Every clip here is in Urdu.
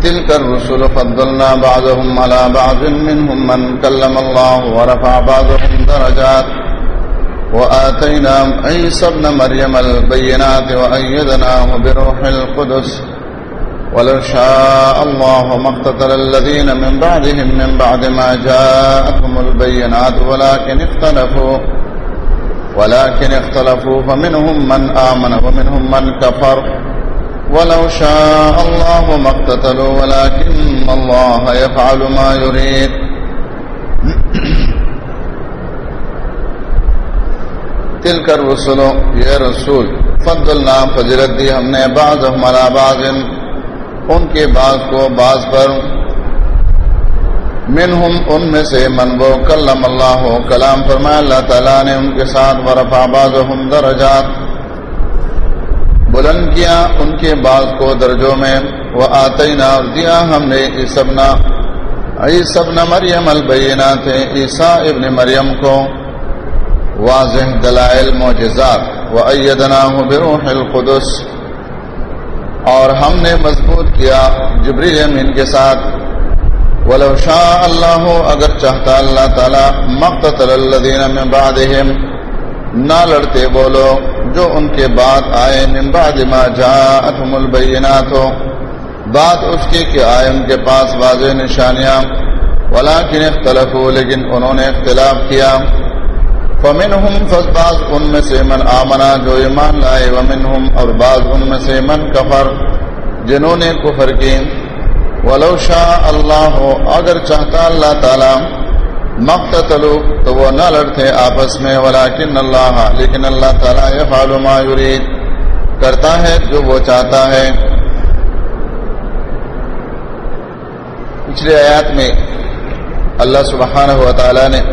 تلك الرسل فضلنا بعضهم على بعض منهم من كلم الله ورفع بعضهم درجات وآتينا عيسى ابن مريم البينات وأيدناه بروح القدس ولو شاء الله ما اقتتل الذين من بعدهم من بعد ما جاءتهم البينات ولكن اختلفوا فمنهم من آمن ومنهم من كفر ولو شاء الله ما اقتتلوا ولكن الله يفعل ما يريد. تلك الرسل یہ رسول فضلنا فضیلت دی ہم نے بعضهم على بعض ان کے بعض کو بعض پر منہم ان میں سے من وہ کلم اللہ کلام فرمایا اللہ تعالیٰ نے ان کے ساتھ ورفع بعضهم درجات بلند کیا ان کے بعض کو درجوں میں وآتینا اور دیا ہم نے عیسی ابن مریم البینات عیسیٰ ابن مریم کو واضح دلائل معجزات وأیدناہ بروح القدس اور ہم نے مضبوط کیا جبریل امین کے ساتھ ولو شاء اللہ اگر چاہتا اللہ تعالی مقتتل الذین من بعدہم نہ لڑتے وہ لوگ جو ان کے بعد آئے من بعد ما جاءتهم البینات بعد اس کے کہ آئے ان کے پاس واضح نشانیاں ولکن اختلفوا لیکن انہوں نے اختلاف کیا فمنہم بعض ان میں سے من آمنا جو ایمان لائے ومنہم اور بعض ان میں سے من کفر جنہوں نے کفر کی ولو شاء اللہ اگر چاہتا اللہ تعالی مقتتلوا تو وہ نہ لڑتے آپس میں ولکن اللہ لیکن اللہ تعالی یفعل ما یرید کرتا ہے جو وہ چاہتا ہے. پچھلے آیات میں اللہ سبحانہ و تعالی نے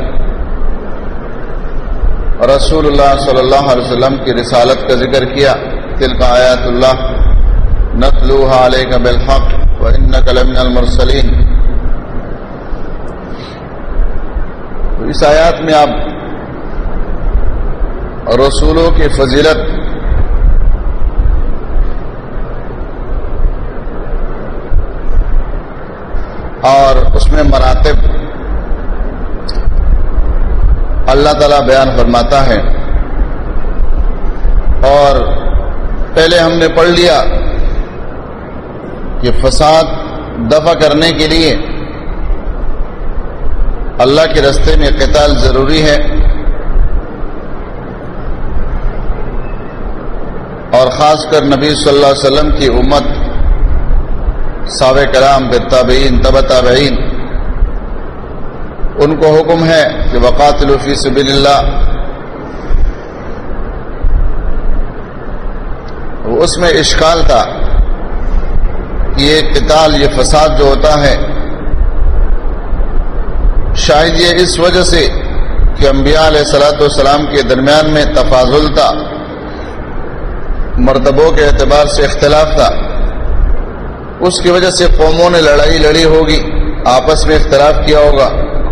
رسول اللہ صلی اللہ علیہ وسلم کی رسالت کا ذکر کیا. تلک آیات اللہ نتلوها علیک بالحق وانک لمن المرسلین. اس آیات میں آپ رسولوں کی فضیلت اور اس میں مراتب اللہ تعالیٰ بیان فرماتا ہے. اور پہلے ہم نے پڑھ لیا کہ فساد دفع کرنے کے لیے اللہ کے راستے میں قتال ضروری ہے اور خاص کر نبی صلی اللہ علیہ وسلم کی امت صحابہ کرام بالتابعین تبع تابعین ان کو حکم ہے کہ وقاتلوا فی سبیل اللہ. اس میں اشکال تھا کہ یہ قتال یہ فساد جو ہوتا ہے شاید یہ اس وجہ سے کہ انبیاء علیہ الصلوۃ والسلام کے درمیان میں تفاضل تھا مرتبوں کے اعتبار سے اختلاف تھا اس کی وجہ سے قوموں نے لڑائی لڑی ہوگی آپس میں اختلاف کیا ہوگا.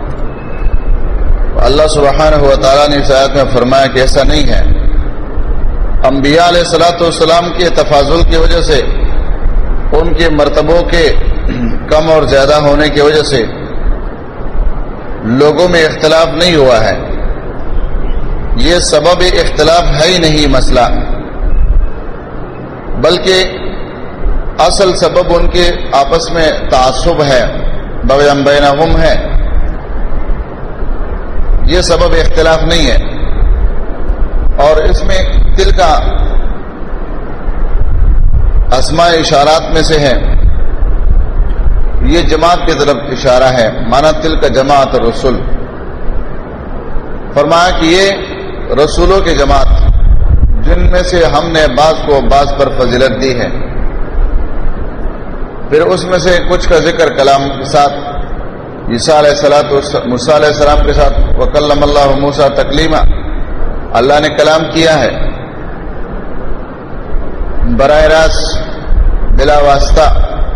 اللہ سبحانہ و تعالیٰ نے اس آیت میں فرمایا کہ ایسا نہیں ہے. انبیاء علیہ الصلوۃ والسلام کے تفاضل کی وجہ سے ان کے مرتبوں کے کم اور زیادہ ہونے کی وجہ سے لوگوں میں اختلاف نہیں ہوا ہے. یہ سبب اختلاف ہے ہی نہیں مسئلہ بلکہ اصل سبب ان کے آپس میں تعصب ہے بغیم بینہم ہے. یہ سبب اختلاف نہیں ہے. اور اس میں دل کا اسماء اشارات میں سے ہے. یہ جماعت کی طرف اشارہ ہے مانا تل کا جماعت رسول. فرمایا کہ یہ رسولوں کی جماعت جن میں سے ہم نے بعض کو بعض پر فضیلت دی ہے. پھر اس میں سے کچھ کا ذکر کلام کے ساتھ موسیٰ علیہ السلام کے ساتھ وکلم اللہ موسیٰ تکلیما اللہ نے کلام کیا ہے براہ راست بلا واسطہ.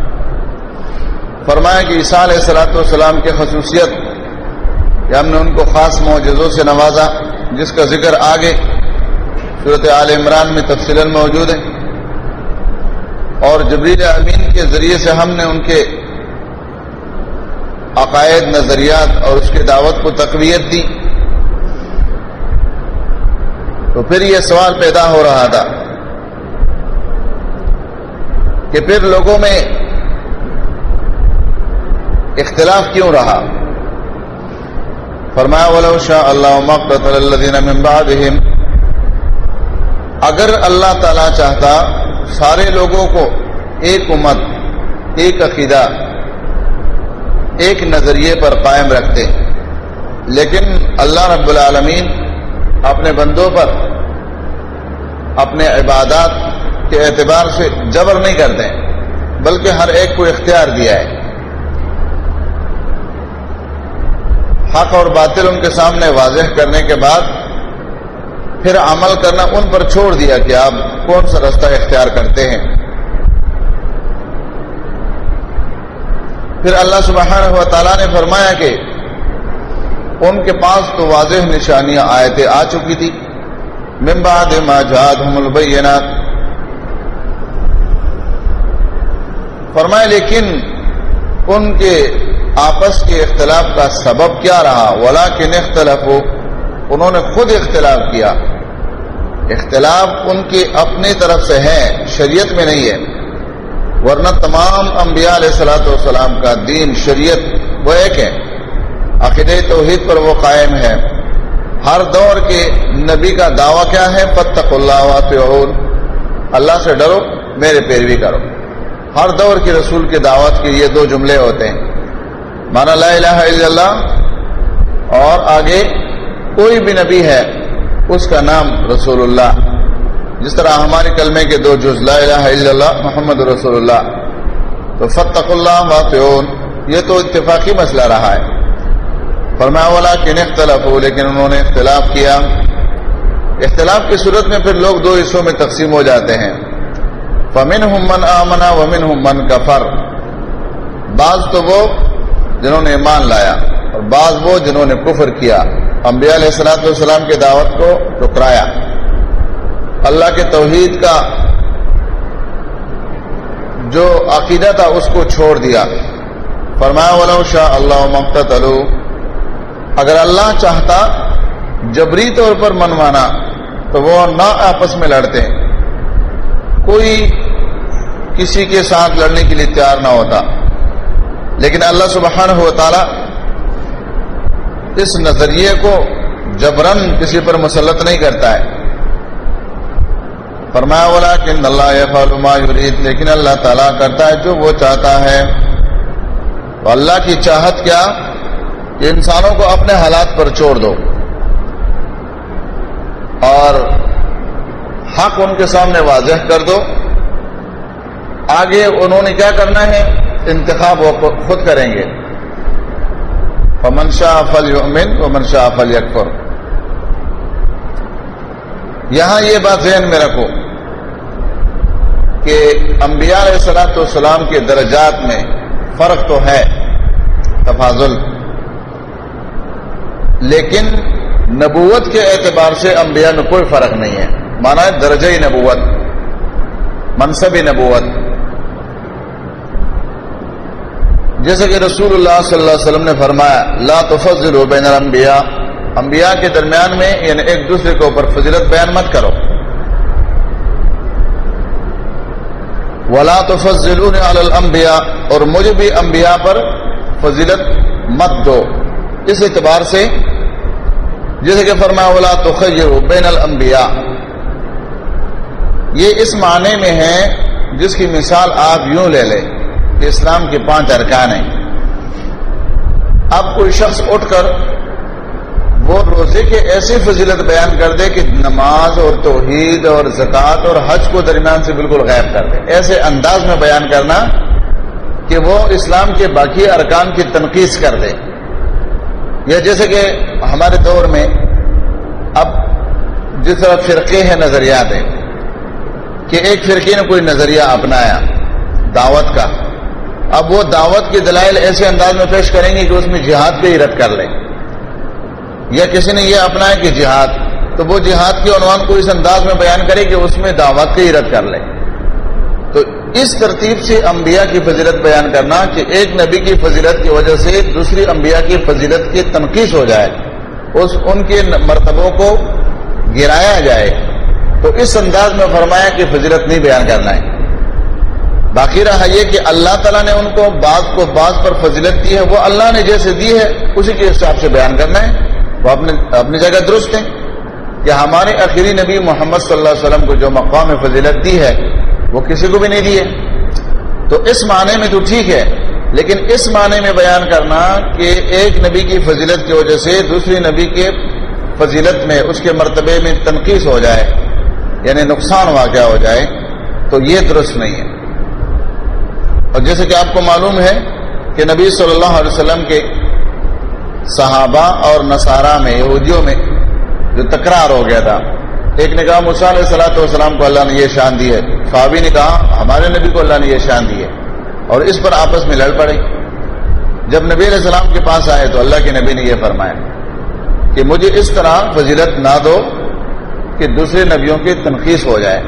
فرمایا کہ عیسیٰ علیہ السلام کی خصوصیت کہ ہم نے ان کو خاص معجزوں سے نوازا جس کا ذکر آگے سورۃ آل عمران میں تفصیلاً موجود ہے. اور جبریل امین کے ذریعے سے ہم نے ان کے عقائد، نظریات اور اس کی دعوت کو تقویت دی، تو پھر یہ سوال پیدا ہو رہا تھا کہ پھر لوگوں میں اختلاف کیوں رہا؟ فرمایا وَلَوْ شَاءَ اللَّهُ مَا اقْتَتَلَ الَّذِينَ مِن بَعْدِهِمْ، اگر اللہ تعالیٰ چاہتا سارے لوگوں کو ایک امت، ایک عقیدہ، ایک نظریے پر قائم رکھتے، لیکن اللہ رب العالمین اپنے بندوں پر اپنے عبادات کے اعتبار سے جبر نہیں کرتے، بلکہ ہر ایک کو اختیار دیا ہے۔ حق اور باطل ان کے سامنے واضح کرنے کے بعد پھر عمل کرنا ان پر چھوڑ دیا کہ آپ کون سا راستہ اختیار کرتے ہیں۔ پھر اللہ سبحانہ و تعالیٰ نے فرمایا کہ ان کے پاس تو واضح نشانیاں، آیتیں آ چکی تھی، من بعد ما جاءتهم البینات، فرمایا لیکن ان کے آپس کے اختلاف کا سبب کیا رہا؟ وَلَٰكِنِ اخْتَلَفُوا، انہوں نے خود اختلاف کیا۔ اختلاف ان کی اپنی طرف سے ہے، شریعت میں نہیں ہے، ورنہ تمام انبیاء علیہ الصلوۃ والسلام کا دین، شریعت وہ ایک ہے، عقیدہ توحید پر وہ قائم ہے۔ ہر دور کے نبی کا دعویٰ کیا ہے؟ فَاتَّقُوا اللَّهَ وَأَطِیعُونِ، اللہ سے ڈرو، میرے پیروی کرو۔ ہر دور کے رسول کی دعوت کے یہ دو جملے ہوتے ہیں، مانا لا الہ الا اللہ، اور آگے کوئی بھی نبی ہے اس کا نام رسول اللہ، جس طرح ہمارے کلمے کے دو جز لا الہ الا اللہ محمد رسول اللہ، تو فاتقوا اللہ واتقون، یہ تو اتفاقی مسئلہ رہا ہے۔ فرمایا ولکن اختلفوا، لیکن انہوں نے اختلاف کیا۔ اختلاف کی صورت میں پھر لوگ دو حصوں میں تقسیم ہو جاتے ہیں، فمنہم من آمن ومنہم من کفر، بعض تو وہ جنہوں نے ایمان لایا اور بعض وہ جنہوں نے کفر کیا، انبیاء علیہ الصلوۃ والسلام کی دعوت کو ٹکرایا، اللہ کے توحید کا جو عقیدہ تھا اس کو چھوڑ دیا۔ فرمایا وَلَوْ شَاءَ اللَّهُ مَا اقْتَتَلُوا، اگر اللہ چاہتا جبری طور پر منوانا تو وہ نہ آپس میں لڑتے، کوئی کسی کے ساتھ لڑنے کے لیے تیار نہ ہوتا، لیکن اللہ سبحانہ و تعالی اس نظریے کو جبرن کسی پر مسلط نہیں کرتا ہے۔ فرمایا ولکن اللہ یفعل ما یرید، لیکن اللہ تعالیٰ کرتا ہے جو وہ چاہتا ہے۔ تو اللہ کی چاہت کیا کہ انسانوں کو اپنے حالات پر چھوڑ دو اور حق ان کے سامنے واضح کر دو، آگے انہوں نے کیا کرنا ہے انتخاب وہ خود کریں گے۔ فمن شاء فلیؤمن ومن شاء فلیکفر، یہاں یہ بات ذہن میں رکھو کہ انبیاء علیہ الصلوۃ والسلام کے درجات میں فرق تو ہے، تفاضل، لیکن نبوت کے اعتبار سے انبیاء میں کوئی فرق نہیں ہے، مانا ہے درجہ نبوت، منصب نبوت۔ جیسے کہ رسول اللہ صلی اللہ علیہ وسلم نے فرمایا لا تفضلوا بین الانبیاء، انبیاء کے درمیان میں یعنی ایک دوسرے کے اوپر فضیلت بیان مت کرو، ولا تفضلون علی الانبیاء، اور مجھے بھی انبیاء پر فضیلت مت دو، اس اعتبار سے جیسے کہ فرمایا ولا تخیروا بین الانبیاء، یہ اس معنی میں ہے جس کی مثال آپ یوں لے لیں کہ اسلام کے 5 ارکان ہیں۔ اب کوئی شخص اٹھ کر وہ روزے کے ایسی فضیلت بیان کر دے کہ نماز اور توحید اور زکوٰۃ اور حج کو درمیان سے بالکل غائب کر دے، ایسے انداز میں بیان کرنا کہ وہ اسلام کے باقی ارکان کی تنقیص کر دے، یا جیسے کہ ہمارے دور میں اب جس طرح فرقے ہیں، نظریات ہیں کہ ایک فرقے نے کوئی نظریہ اپنایا دعوت کا، اب وہ دعوت کے دلائل ایسے انداز میں پیش کریں گے کہ اس میں جہاد پہ ہی رد کر لیں، یا کسی نے یہ اپنایا کہ جہاد، تو وہ جہاد کے عنوان کو اس انداز میں بیان کرے کہ اس میں دعوت کا ہی رد کر لیں۔ تو اس ترتیب سے انبیاء کی فضیلت بیان کرنا کہ ایک نبی کی فضیلت کی وجہ سے دوسری انبیاء کی فضیلت کی تنقیص ہو جائے، ان کے مرتبوں کو گرایا جائے، تو اس انداز میں فرمایا کہ فضیلت نہیں بیان کرنا ہے۔ باقی رہا یہ کہ اللہ تعالیٰ نے ان کو بعض پر فضیلت دی ہے، وہ اللہ نے جیسے دی ہے اسی کے حساب سے بیان کرنا ہے، وہ اپنی جگہ درست ہے۔ کہ ہمارے آخری نبی محمد صلی اللہ علیہ وسلم کو جو مقام فضیلت دی ہے وہ کسی کو بھی نہیں دی ہے، تو اس معنی میں تو ٹھیک ہے، لیکن اس معنی میں بیان کرنا کہ ایک نبی کی فضیلت کی وجہ سے دوسری نبی کے فضیلت میں اس کے مرتبے میں تنقیص ہو جائے، یعنی نقصان واقع ہو جائے، تو یہ درست نہیں ہے۔ اور جیسے کہ آپ کو معلوم ہے کہ نبی صلی اللہ علیہ وسلم کے صحابہ اور نصارہ میں، یہودیوں میں جو تکرار ہو گیا تھا، ایک نے کہا موسیٰ علیہ الصلوۃ والسلام کو اللہ نے یہ شان دی ہے، صحابی نے کہا ہمارے نبی کو اللہ نے یہ شان دی ہے، اور اس پر آپس میں لڑ پڑے۔ جب نبی علیہ السلام کے پاس آئے تو اللہ کے نبی نے یہ فرمایا کہ مجھے اس طرح فضیلت نہ دو کہ دوسرے نبیوں کی تنقیص ہو جائے۔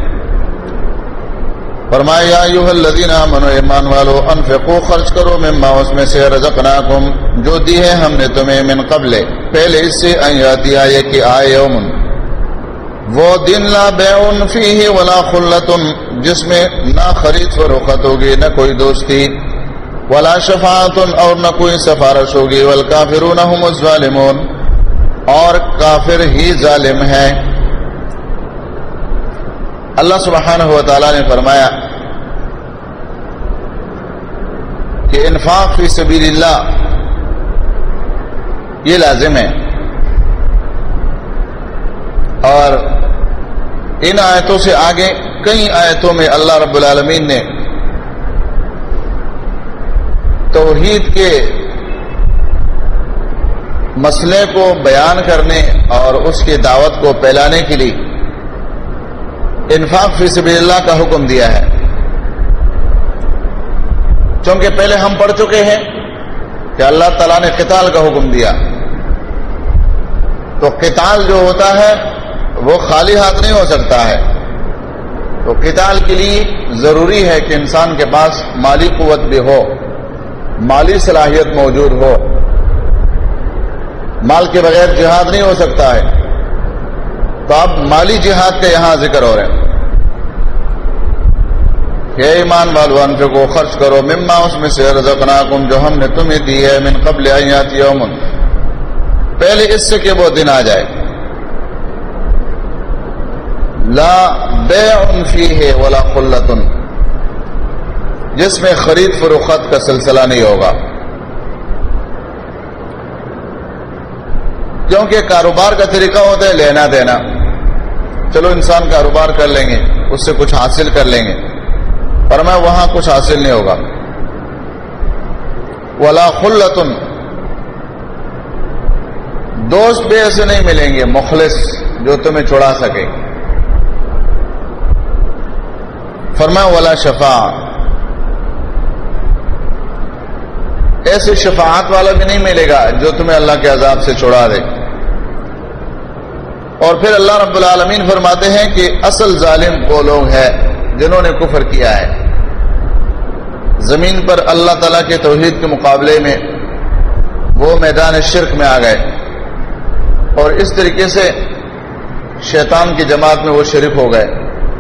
فرمایا یا ایھا الذین آمنوا، ایمان والو، انفقوا، خرچ کرو، مما اس میں سے، رزقناکم، جو دی ہے ہم نے تمہیں، من قبل، پہلے اس سے، ان یاتی، آئے کہ آئے، یوم، وہ دن، لا بیع فیہ ولا خلۃ، جس میں نہ خرید فروخت ہوگی، نہ کوئی دوستی، ولا شفاعت، اور نہ کوئی سفارش ہوگی، والکافرون هم الظالمون، اور کافر ہی ظالم ہے۔ اللہ سبحانہ و تعالی نے فرمایا کہ انفاق فی سبیل اللہ یہ لازم ہے، اور ان آیتوں سے آگے کئی آیتوں میں اللہ رب العالمین نے توحید کے مسئلے کو بیان کرنے اور اس کی دعوت کو پھیلانے کے لیے انفاق فی سبیل اللہ کا حکم دیا ہے۔ چونکہ پہلے ہم پڑھ چکے ہیں کہ اللہ تعالیٰ نے قتال کا حکم دیا، تو قتال جو ہوتا ہے وہ خالی ہاتھ نہیں ہو سکتا ہے، تو قتال کے لیے ضروری ہے کہ انسان کے پاس مالی قوت بھی ہو، مالی صلاحیت موجود ہو، مال کے بغیر جہاد نہیں ہو سکتا ہے، تو اب مالی جہاد کا یہاں ذکر ہو رہا ہے کہ ایمان والو، انفقو، خرچ کرو، مما، اس میں سے، رزقناکم، جو ہم نے تمہیں دی ہے، من قبل ان یاتی یوم، پہلے اس سے کہ وہ دن آ جائے، لا بیع فیہ ولا خلۃ، جس میں خرید فروخت کا سلسلہ نہیں ہوگا، کیونکہ کاروبار کا طریقہ ہوتا ہے لینا دینا، چلو انسان کاروبار کر لیں گے، اس سے کچھ حاصل کر لیں گے، پر میں وہاں کچھ حاصل نہیں ہوگا۔ ولا خلۃ، دوست بھی ایسے نہیں ملیں گے مخلص جو تمہیں چھڑا سکے۔ فرمایا ولا شفاعت، ایسے شفاعت والا بھی نہیں ملے گا جو تمہیں اللہ کے عذاب سے چھڑا دے۔ اور پھر اللہ رب العالمین فرماتے ہیں کہ اصل ظالم وہ لوگ ہیں جنہوں نے کفر کیا ہے، زمین پر اللہ تعالیٰ کے توحید کے مقابلے میں وہ میدان شرک میں آ گئے، اور اس طریقے سے شیطان کی جماعت میں وہ شریک ہو گئے۔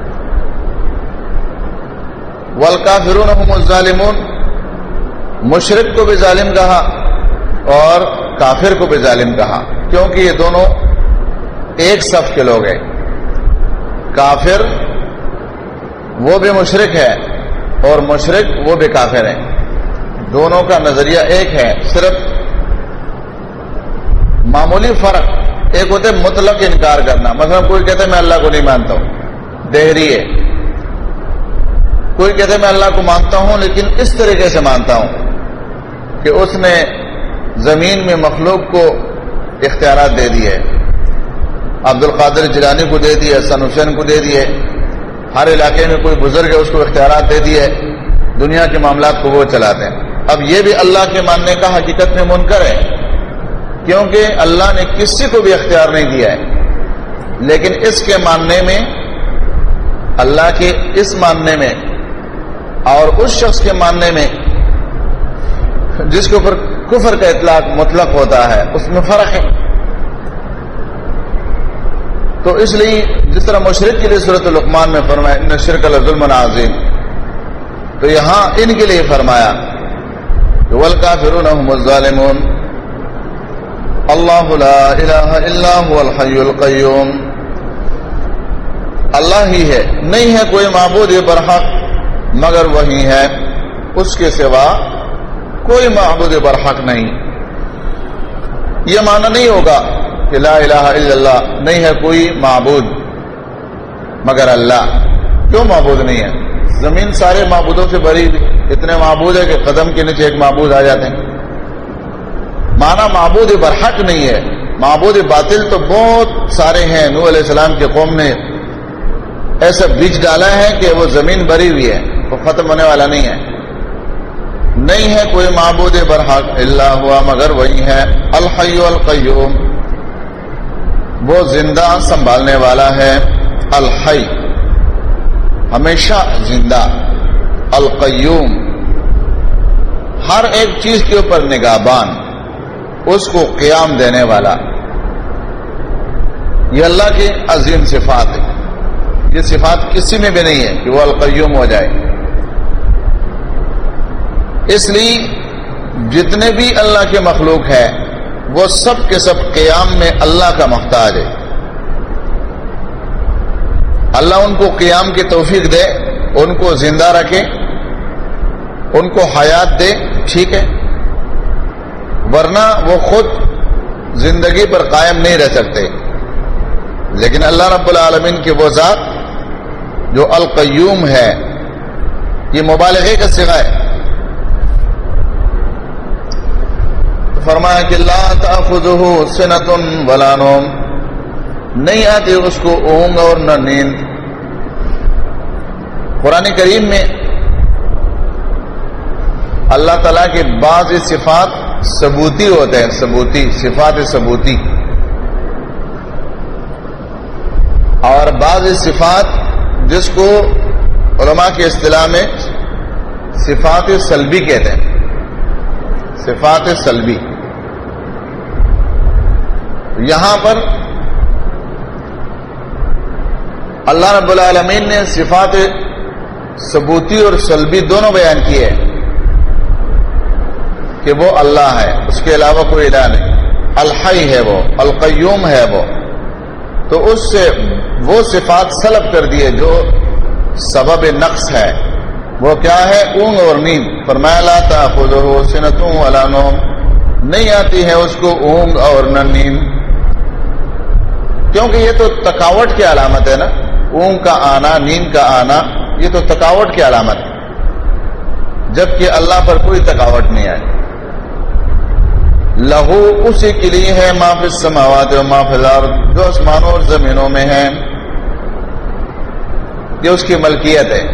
والکافرون هم الظالمون، مشرک کو بھی ظالم کہا اور کافر کو بھی ظالم کہا، کیونکہ یہ دونوں ایک صف کے لوگ ہیں۔ کافر وہ بھی مشرک ہے اور مشرک وہ بھی کافر ہے، دونوں کا نظریہ ایک ہے، صرف معمولی فرق، ایک ہوتا ہے مطلق انکار کرنا، مثلا کوئی کہتا ہے میں اللہ کو نہیں مانتا ہوں، دہری ہے، کوئی کہتا ہے میں اللہ کو مانتا ہوں لیکن اس طریقے سے مانتا ہوں کہ اس نے زمین میں مخلوق کو اختیارات دے دیے، عبد القادر جیلانی کو دے دیے، حسن حسین کو دے دیے، ہر علاقے میں کوئی بزرگ ہے اس کو اختیارات دے دیے، دنیا کے معاملات کو وہ چلاتے ہیں۔ اب یہ بھی اللہ کے ماننے کا حقیقت میں منکر ہے، کیونکہ اللہ نے کسی کو بھی اختیار نہیں دیا ہے، لیکن اس کے ماننے میں، اللہ کے اس ماننے میں اور اس شخص کے ماننے میں جس کے اوپر کفر کا اطلاق مطلق ہوتا ہے اس میں فرق ہے. تو اس لیے جس طرح مشرک کے لیے سورۃ لقمان میں فرمایا ان الشرک لظلم عظیم، تو یہاں ان کے لیے فرمایا والکافرون هم الظالمون اللہ لا الہ الا هو الحی القیوم. اللہ ہی ہے، نہیں ہے کوئی معبود برحق مگر وہی ہے، اس کے سوا کوئی معبود برحق نہیں. یہ معنی نہیں ہوگا کہ لا الہ الا اللہ، نہیں ہے کوئی معبود مگر اللہ. کیوں معبود نہیں ہے؟ زمین سارے معبودوں سے بھری ہوئی، اتنے معبود ہے کہ قدم کے نیچے ایک معبود آ جاتے ہیں. معنی معبود برحق نہیں ہے، معبود باطل تو بہت سارے ہیں. نوح علیہ السلام کی قوم نے ایسا بیج ڈالا ہے کہ وہ زمین بھری ہوئی ہے، وہ ختم ہونے والا نہیں ہے. نہیں ہے کوئی معبود برحق الا ہوا مگر وہی ہے الحی القیوم، وہ زندہ سنبھالنے والا ہے. الحی ہمیشہ زندہ، القیوم ہر ایک چیز کے اوپر نگہبان، اس کو قیام دینے والا. یہ اللہ کی عظیم صفات ہے. یہ صفات کسی میں بھی نہیں ہے کہ وہ القیوم ہو جائے. اس لیے جتنے بھی اللہ کے مخلوق ہے وہ سب کے سب قیام میں اللہ کا محتاج ہے. اللہ ان کو قیام کی توفیق دے، ان کو زندہ رکھے، ان کو حیات دے، ٹھیک ہے، ورنہ وہ خود زندگی پر قائم نہیں رہ سکتے. لیکن اللہ رب العالمین کی وہ ذات جو القیوم ہے، یہ مبالغے کا صیغہ ہے. فرمایا کہ لا تأخذہ سنۃ ولا نوم، نہیں آتی اس کو اونگ اور نہ نیند. قرآن کریم میں اللہ تعالیٰ کے بعض صفات ثبوتی ہوتے ہیں، ثبوتی صفات ثبوتی، اور بعض صفات جس کو علماء کی اصطلاح میں صفات سلبی کہتے ہیں. صفات سلبی یہاں پر اللہ رب العالمین نے صفات ثبوتی اور سلبی دونوں بیان کیے ہیں کہ وہ اللہ ہے، اس کے علاوہ کوئی الہ نہیں. الحی ہے وہ، القیوم ہے وہ. تو اس سے وہ صفات سلب کر دیے جو سبب نقص ہے. وہ کیا ہے؟ اونگ اور نیند. فرمایا لا تأخذہ سنۃ ولا نوم، نہیں آتی ہے اس کو اونگ اور نہ نیند. کیونکہ یہ تو تھکاوٹ کی علامت ہے نا، اونگ کا آنا، نیند کا آنا، یہ تو تھکاوٹ کی علامت ہے، جبکہ اللہ پر کوئی تھکاوٹ نہیں آئی. لہو اسی کے لیے ہے ما فی السماوات و ما فی الارض، جو آسمانوں اور زمینوں میں ہے، یہ اس کی ملکیت ہے.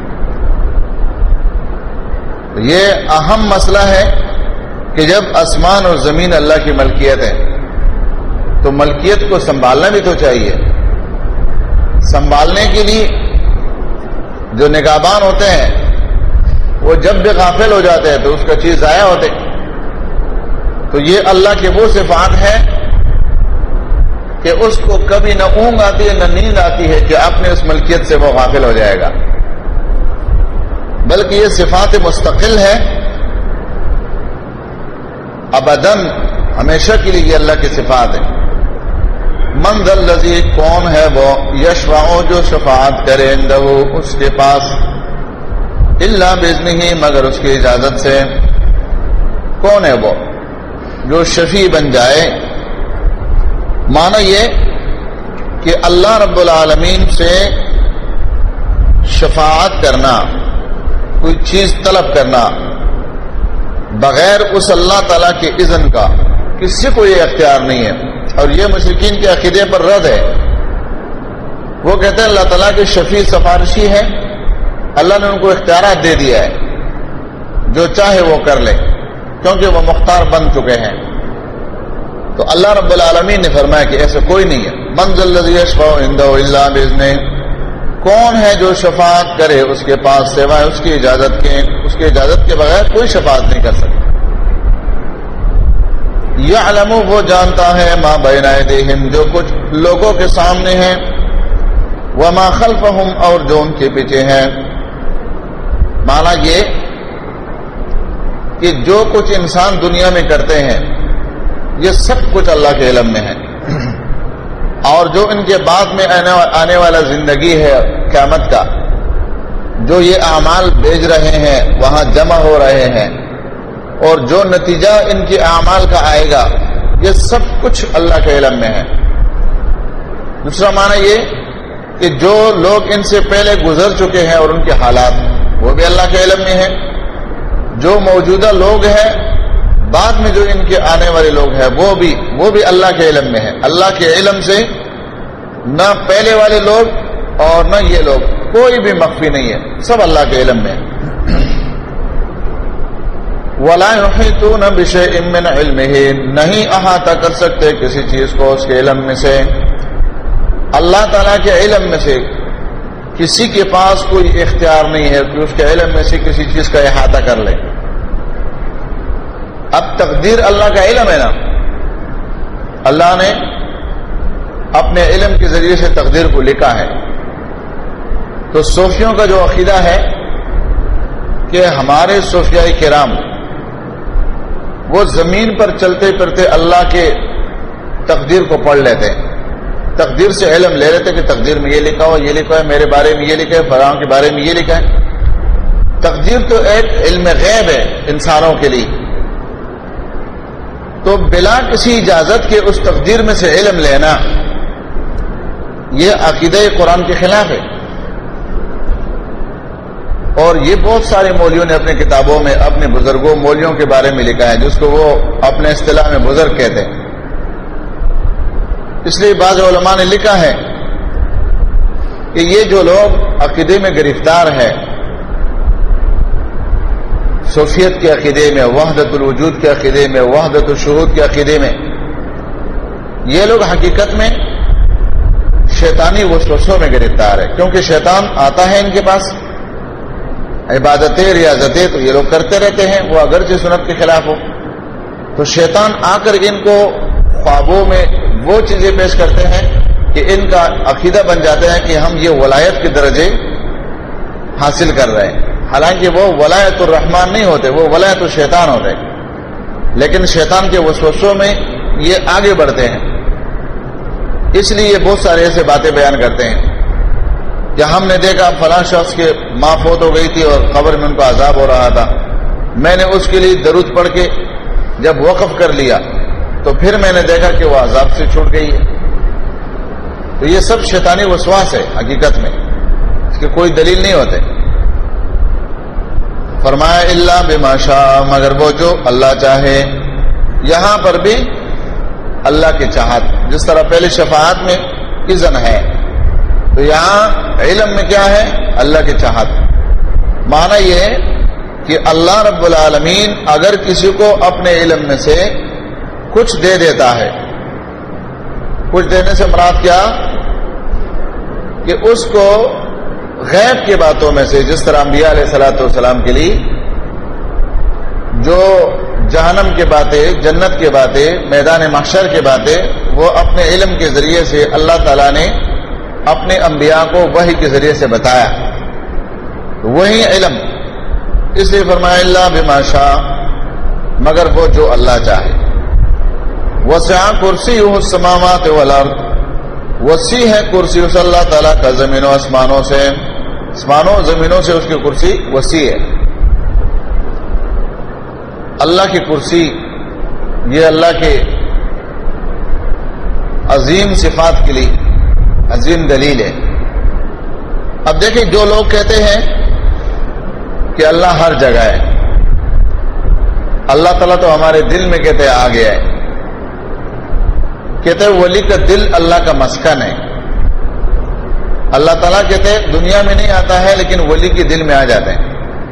یہ اہم مسئلہ ہے کہ جب آسمان اور زمین اللہ کی ملکیت ہے تو ملکیت کو سنبھالنا بھی تو چاہیے. سنبھالنے کے لیے جو نگہبان ہوتے ہیں وہ جب بھی غافل ہو جاتے ہیں تو اس کا چیز ضائع ہوتے. تو یہ اللہ کے وہ صفات ہیں کہ اس کو کبھی نہ اونگ آتی ہے نہ نیند آتی ہے کہ اپنے اس ملکیت سے وہ غافل ہو جائے گا، بلکہ یہ صفات مستقل ہے، ابداً ہمیشہ کے لیے یہ اللہ کی صفات ہے. من ذا الذی، کون ہے وہ، یشفع، جو شفاعت کرے، عندہ، اس کے پاس، الا باذنہ، مگر اس کی اجازت سے. کون ہے وہ جو شفیع بن جائے؟ معنی یہ کہ اللہ رب العالمین سے شفاعت کرنا، کوئی چیز طلب کرنا بغیر اس اللہ تعالیٰ کے اذن کا کسی کو یہ اختیار نہیں ہے. اور یہ مشرکین کے عقیدے پر رد ہے. وہ کہتے ہیں اللہ تعالیٰ کے شفیع سفارشی ہے، اللہ نے ان کو اختیارات دے دیا ہے، جو چاہے وہ کر لے، کیونکہ وہ مختار بن چکے ہیں. تو اللہ رب العالمین نے فرمایا کہ ایسا کوئی نہیں ہے. من ذا الذی یشفع عندہ الا باذنہ، کون ہے جو شفاعت کرے اس کے پاس سوائے اس کی اجازت کے بغیر کوئی شفاعت نہیں کر سکتا. یعلم وہ جانتا ہے ما بین ایدیہم جو کچھ لوگوں کے سامنے ہے، وما خلفہم اور جو ان کے پیچھے ہے. مانا یہ کہ جو کچھ انسان دنیا میں کرتے ہیں یہ سب کچھ اللہ کے علم میں ہے، اور جو ان کے بعد میں آنے والا زندگی ہے قیامت کا، جو یہ اعمال بھیج رہے ہیں وہاں جمع ہو رہے ہیں، اور جو نتیجہ ان کے اعمال کا آئے گا یہ سب کچھ اللہ کے علم میں ہے. دوسرا معنی یہ کہ جو لوگ ان سے پہلے گزر چکے ہیں اور ان کے حالات وہ بھی اللہ کے علم میں ہے، جو موجودہ لوگ ہیں بعد میں جو ان کے آنے والے لوگ ہیں وہ بھی اللہ کے علم میں ہے. اللہ کے علم سے نہ پہلے والے لوگ اور نہ یہ لوگ کوئی بھی مخفی نہیں ہے، سب اللہ کے علم میں ہے. وَلَا يُحِيطُونَ بِشَيْءٍ مِّنْ عِلْمِهِ نہیں احاطہ کر سکتے کسی چیز کو اس کے علم میں سے. اللہ تعالیٰ کے علم میں سے کسی کے پاس کوئی اختیار نہیں ہے کہ اس کے علم میں سے کسی چیز کا احاطہ کر لے. اب تقدیر اللہ کا علم ہے نا، اللہ نے اپنے علم کے ذریعے سے تقدیر کو لکھا ہے. تو صوفیوں کا جو عقیدہ ہے کہ ہمارے صوفیاء کرام وہ زمین پر چلتے پھرتے اللہ کے تقدیر کو پڑھ لیتے ہیں، تقدیر سے علم لے لیتے کہ تقدیر میں یہ لکھا ہو، یہ لکھا ہے، میرے بارے میں یہ لکھا ہے، فلاں کے بارے میں یہ لکھا ہے. تقدیر تو ایک علم غیب ہے انسانوں کے لیے، تو بلا کسی اجازت کے اس تقدیر میں سے علم لینا یہ عقیدہ قرآن کے خلاف ہے. اور یہ بہت سارے مولویوں نے اپنے کتابوں میں اپنے بزرگوں مولویوں کے بارے میں لکھا ہے جس کو وہ اپنے اصطلاح میں بزرگ کہتے ہیں. اس لیے بعض علماء نے لکھا ہے کہ یہ جو لوگ عقیدے میں گرفتار ہے، صوفیت کے عقیدے میں، وحدت الوجود کے عقیدے میں، وحدت الشہود کے عقیدے میں، یہ لوگ حقیقت میں شیطانی وسوسوں میں گرفتار ہے. کیونکہ شیطان آتا ہے ان کے پاس، عبادتیں ریاضتیں تو یہ لوگ کرتے رہتے ہیں، وہ اگرچہ سنت کے خلاف ہو، تو شیطان آ کر ان کو خوابوں میں وہ چیزیں پیش کرتے ہیں کہ ان کا عقیدہ بن جاتا ہے کہ ہم یہ ولایت کے درجے حاصل کر رہے ہیں. حالانکہ وہ ولایت الرحمن نہیں ہوتے، وہ ولایت الشیطان ہوتے ہیں. لیکن شیطان کے وسوسوں میں یہ آگے بڑھتے ہیں، اس لیے یہ بہت سارے ایسے باتیں بیان کرتے ہیں کہ ہم نے دیکھا فلاں شخص کے ماں فوت ہو گئی تھی اور قبر میں ان کو عذاب ہو رہا تھا، میں نے اس کے لیے درود پڑھ کے جب وقف کر لیا تو پھر میں نے دیکھا کہ وہ عذاب سے چھوٹ گئی ہے. تو یہ سب شیطانی وسواس ہے حقیقت میں، اس کے کوئی دلیل نہیں ہوتے. فرمایا الا بما شاء مگر وہ جو اللہ چاہے. یہاں پر بھی اللہ کی چاہت، جس طرح پہلے شفاعت میں اذن ہے تو یہاں علم میں کیا ہے؟ اللہ کی چاہت. معنی یہ ہے کہ اللہ رب العالمین اگر کسی کو اپنے علم میں سے کچھ دے دیتا ہے، کچھ دینے سے مراد کیا کہ اس کو غیب کی باتوں میں سے، جس طرح انبیاء علیہ الصلوۃ والسلام کے لیے جو جہنم کی باتیں، جنت کی باتیں، میدان محشر کی باتیں، وہ اپنے علم کے ذریعے سے اللہ تعالیٰ نے اپنے انبیاء کو وحی کے ذریعے سے بتایا. وہی علم، اس لیے فرمایا اللہ بما شاء مگر وہ جو اللہ چاہے. وسع کرسیہ السماوات والارض وسیع ہے کرسی اس اللہ تعالیٰ کا زمینوں آسمانوں سے، آسمانوں زمینوں سے اس کی کرسی وسیع ہے. اللہ کی کرسی یہ اللہ کے عظیم صفات کے لیے عظیم دلیل ہے. اب دیکھیں جو لوگ کہتے ہیں کہ اللہ ہر جگہ ہے، اللہ تعالیٰ تو ہمارے دل میں کہتے ہیں آ گیا ہے. کہتے ہیں ولی کا دل اللہ کا مسکن ہے. اللہ تعالیٰ کہتے ہیں دنیا میں نہیں آتا ہے لیکن ولی کے دل میں آ جاتے ہیں.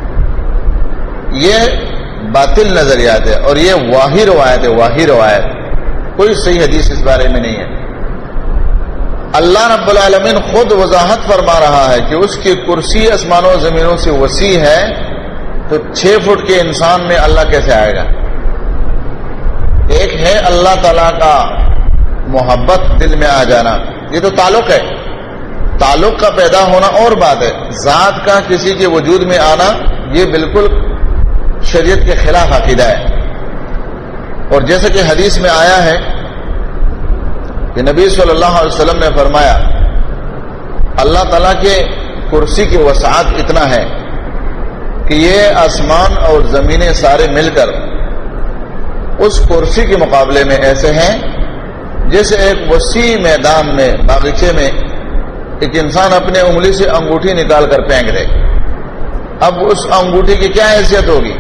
یہ باطل نظریات ہے اور یہ واہی روایت ہے، واہی روایت، کوئی صحیح حدیث اس بارے میں نہیں ہے. اللہ رب العالمین خود وضاحت فرما رہا ہے کہ اس کی کرسی آسمانوں و زمینوں سے وسیع ہے، تو 6 فٹ کے انسان میں اللہ کیسے آئے گا؟ ایک ہے اللہ تعالیٰ کا محبت دل میں آ جانا، یہ تو تعلق ہے، تعلق کا پیدا ہونا اور بات ہے، ذات کا کسی کے وجود میں آنا یہ بالکل شریعت کے خلاف عقیدہ ہے۔ اور جیسے کہ حدیث میں آیا ہے کہ نبی صلی اللہ علیہ وسلم نے فرمایا اللہ تعالیٰ کے کرسی کی وسعت اتنا ہے کہ یہ آسمان اور زمینیں سارے مل کر اس کرسی کے مقابلے میں ایسے ہیں جیسے ایک وسیع میدان میں باغیچے میں ایک انسان اپنے انگلی سے انگوٹھی نکال کر پھینک دے، اب اس انگوٹھی کی کیا حیثیت ہوگی؟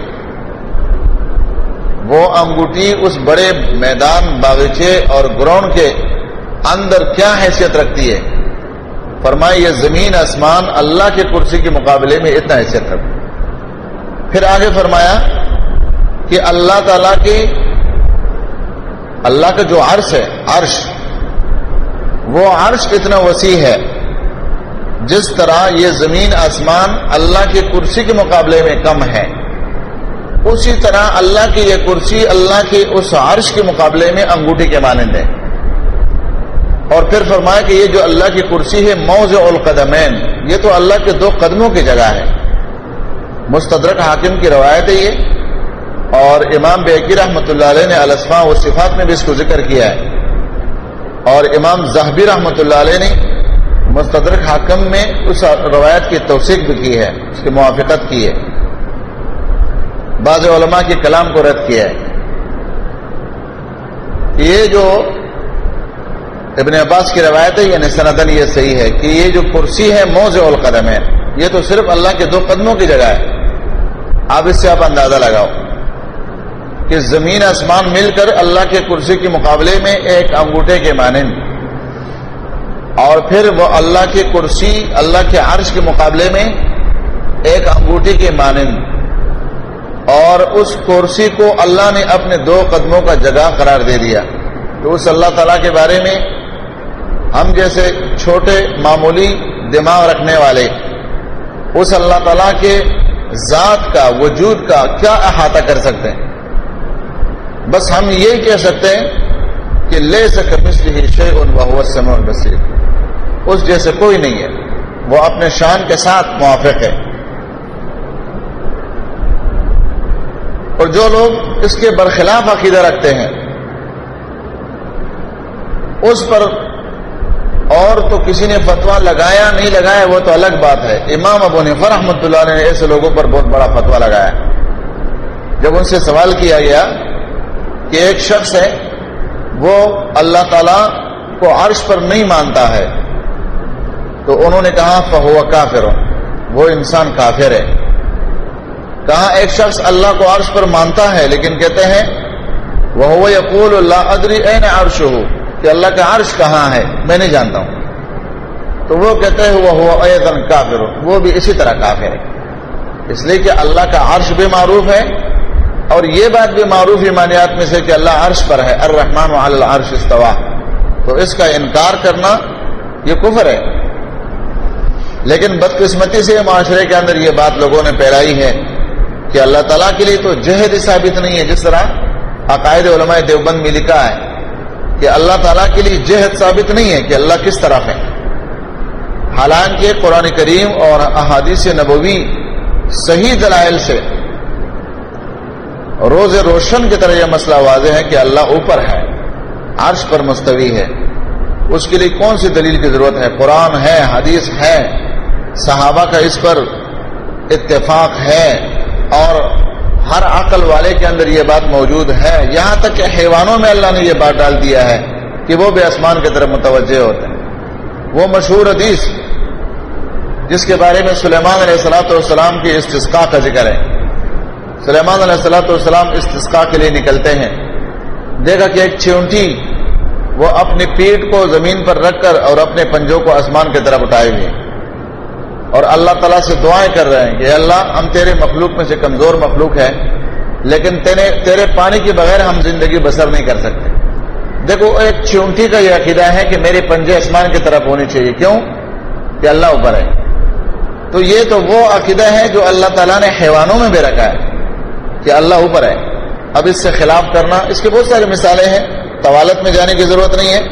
وہ انگوٹھی اس بڑے میدان باغیچے اور گراؤنڈ کے اندر کیا حیثیت رکھتی ہے؟ فرمایا یہ زمین آسمان اللہ کے کرسی کے مقابلے میں اتنا حیثیت رکھتی ہے۔ پھر آگے فرمایا کہ اللہ تعالیٰ کی اللہ کا جو عرش ہے، عرش، وہ عرش اتنا وسیع ہے جس طرح یہ زمین آسمان اللہ کی کرسی کے مقابلے میں کم ہے، اسی طرح اللہ کی یہ کرسی اللہ کی اس عرش کے مقابلے میں انگوٹھی کے مانند ہے۔ اور پھر فرمایا کہ یہ جو اللہ کی کرسی ہے موضع القدمین، یہ تو اللہ کے 2 قدموں کی جگہ ہے۔ مستدرک حاکم کی روایت ہے یہ، اور امام بیہقی رحمۃ اللہ علیہ نے الاسماء والصفات میں بھی اس کو ذکر کیا ہے، اور امام ذہبی رحمۃ اللہ علیہ نے مستدرک حاکم میں اس روایت کی توثیق بھی کی ہے، اس کی موافقت کی ہے، بعض علماء کے کلام کو رد کیا ہے۔ یہ جو ابن عباس کی روایت ہے یعنی سندن یہ صحیح ہے کہ یہ جو کرسی ہے موضع القدمین، یہ تو صرف اللہ کے 2 قدموں کی جگہ ہے۔ اب اس سے آپ اندازہ لگاؤ کہ زمین آسمان مل کر اللہ کے کرسی کے مقابلے میں ایک انگوٹھے کے مانند، اور پھر وہ اللہ کی کرسی اللہ کے عرش کے مقابلے میں ایک انگوٹھی کے مانند، اور اس کرسی کو اللہ نے اپنے 2 قدموں کا جگہ قرار دے دیا۔ تو اس اللہ تعالیٰ کے بارے میں ہم جیسے چھوٹے معمولی دماغ رکھنے والے اس اللہ تعالیٰ کے ذات کا وجود کا کیا احاطہ کر سکتے ہیں؟ بس ہم یہ کہہ سکتے ہیں کہ لیس کمثلہ شیء وہو السمیع البصیر، اس جیسے کوئی نہیں ہے، وہ اپنے شان کے ساتھ موافق ہے۔ اور جو لوگ اس کے برخلاف عقیدہ رکھتے ہیں اس پر اور تو کسی نے فتویٰ لگایا نہیں لگایا وہ تو الگ بات ہے، امام ابو حنیفہ رحمۃ اللہ علیہ نے ایسے لوگوں پر بہت بڑا فتویٰ لگایا۔ جب ان سے سوال کیا گیا کہ ایک شخص ہے وہ اللہ تعالیٰ کو عرش پر نہیں مانتا ہے، تو انہوں نے کہا فہو کافر، وہ انسان کافر ہے۔ کہا ایک شخص اللہ کو عرش پر مانتا ہے لیکن کہتے ہیں وہو یقول لا ادری این عرشہ، کہ اللہ کا عرش کہاں ہے میں نہیں جانتا ہوں، تو وہ کہتے ہیں وہو ایضا کافر، وہ بھی اسی طرح کافر ہے، اس لیے کہ اللہ کا عرش بھی معروف ہے، اور یہ بات بھی معروف ایمانیات میں سے کہ اللہ عرش پر ہے، الرحمن علی العرش استویٰ، تو اس کا انکار کرنا یہ کفر ہے۔ لیکن بدقسمتی سے معاشرے کے اندر یہ بات لوگوں نے پھیلائی ہے کہ اللہ تعالیٰ کے لیے تو جہد ثابت نہیں ہے، جس طرح عقائد علماء دیوبند میں لکھا ہے کہ اللہ تعالیٰ کے لیے جہد ثابت نہیں ہے کہ اللہ کس طرف ہے، حالانکہ قرآن کریم اور احادیث نبوی صحیح دلائل سے روز روشن کی طرح یہ مسئلہ واضح ہے کہ اللہ اوپر ہے، عرش پر مستوی ہے، اس کے لیے کون سی دلیل کی ضرورت ہے؟ قرآن ہے، حدیث ہے، صحابہ کا اس پر اتفاق ہے، اور ہر عقل والے کے اندر یہ بات موجود ہے، یہاں تک کہ حیوانوں میں اللہ نے یہ بات ڈال دیا ہے کہ وہ بھی آسمان کی طرف متوجہ ہوتے ہیں۔ وہ مشہور حدیث جس کے بارے میں سلیمان علیہ السلام کی استسقاء کا ذکر ہے، سلیمان علیہ السلام استسقاء کے لیے نکلتے ہیں، دیکھا کہ ایک چیونٹی وہ اپنی پیٹھ کو زمین پر رکھ کر اور اپنے پنجوں کو آسمان کی طرف اٹھائے ہوئے اور اللہ تعالیٰ سے دعائیں کر رہے ہیں کہ اللہ ہم تیرے مخلوق میں سے کمزور مخلوق ہے، لیکن تیرے پانی کے بغیر ہم زندگی بسر نہیں کر سکتے، دیکھو ایک چونٹی کا یہ عقیدہ ہے کہ میرے پنجے آسمان کی طرف ہونے چاہیے، کیوں؟ کہ اللہ اوپر ہے. تو یہ تو وہ عقیدہ ہے جو اللہ تعالیٰ نے حیوانوں میں بھی رکھا ہے کہ اللہ اوپر ہے. اب اس سے خلاف کرنا، اس کے بہت ساری مثالیں ہیں، طوالت میں جانے کی ضرورت نہیں ہے.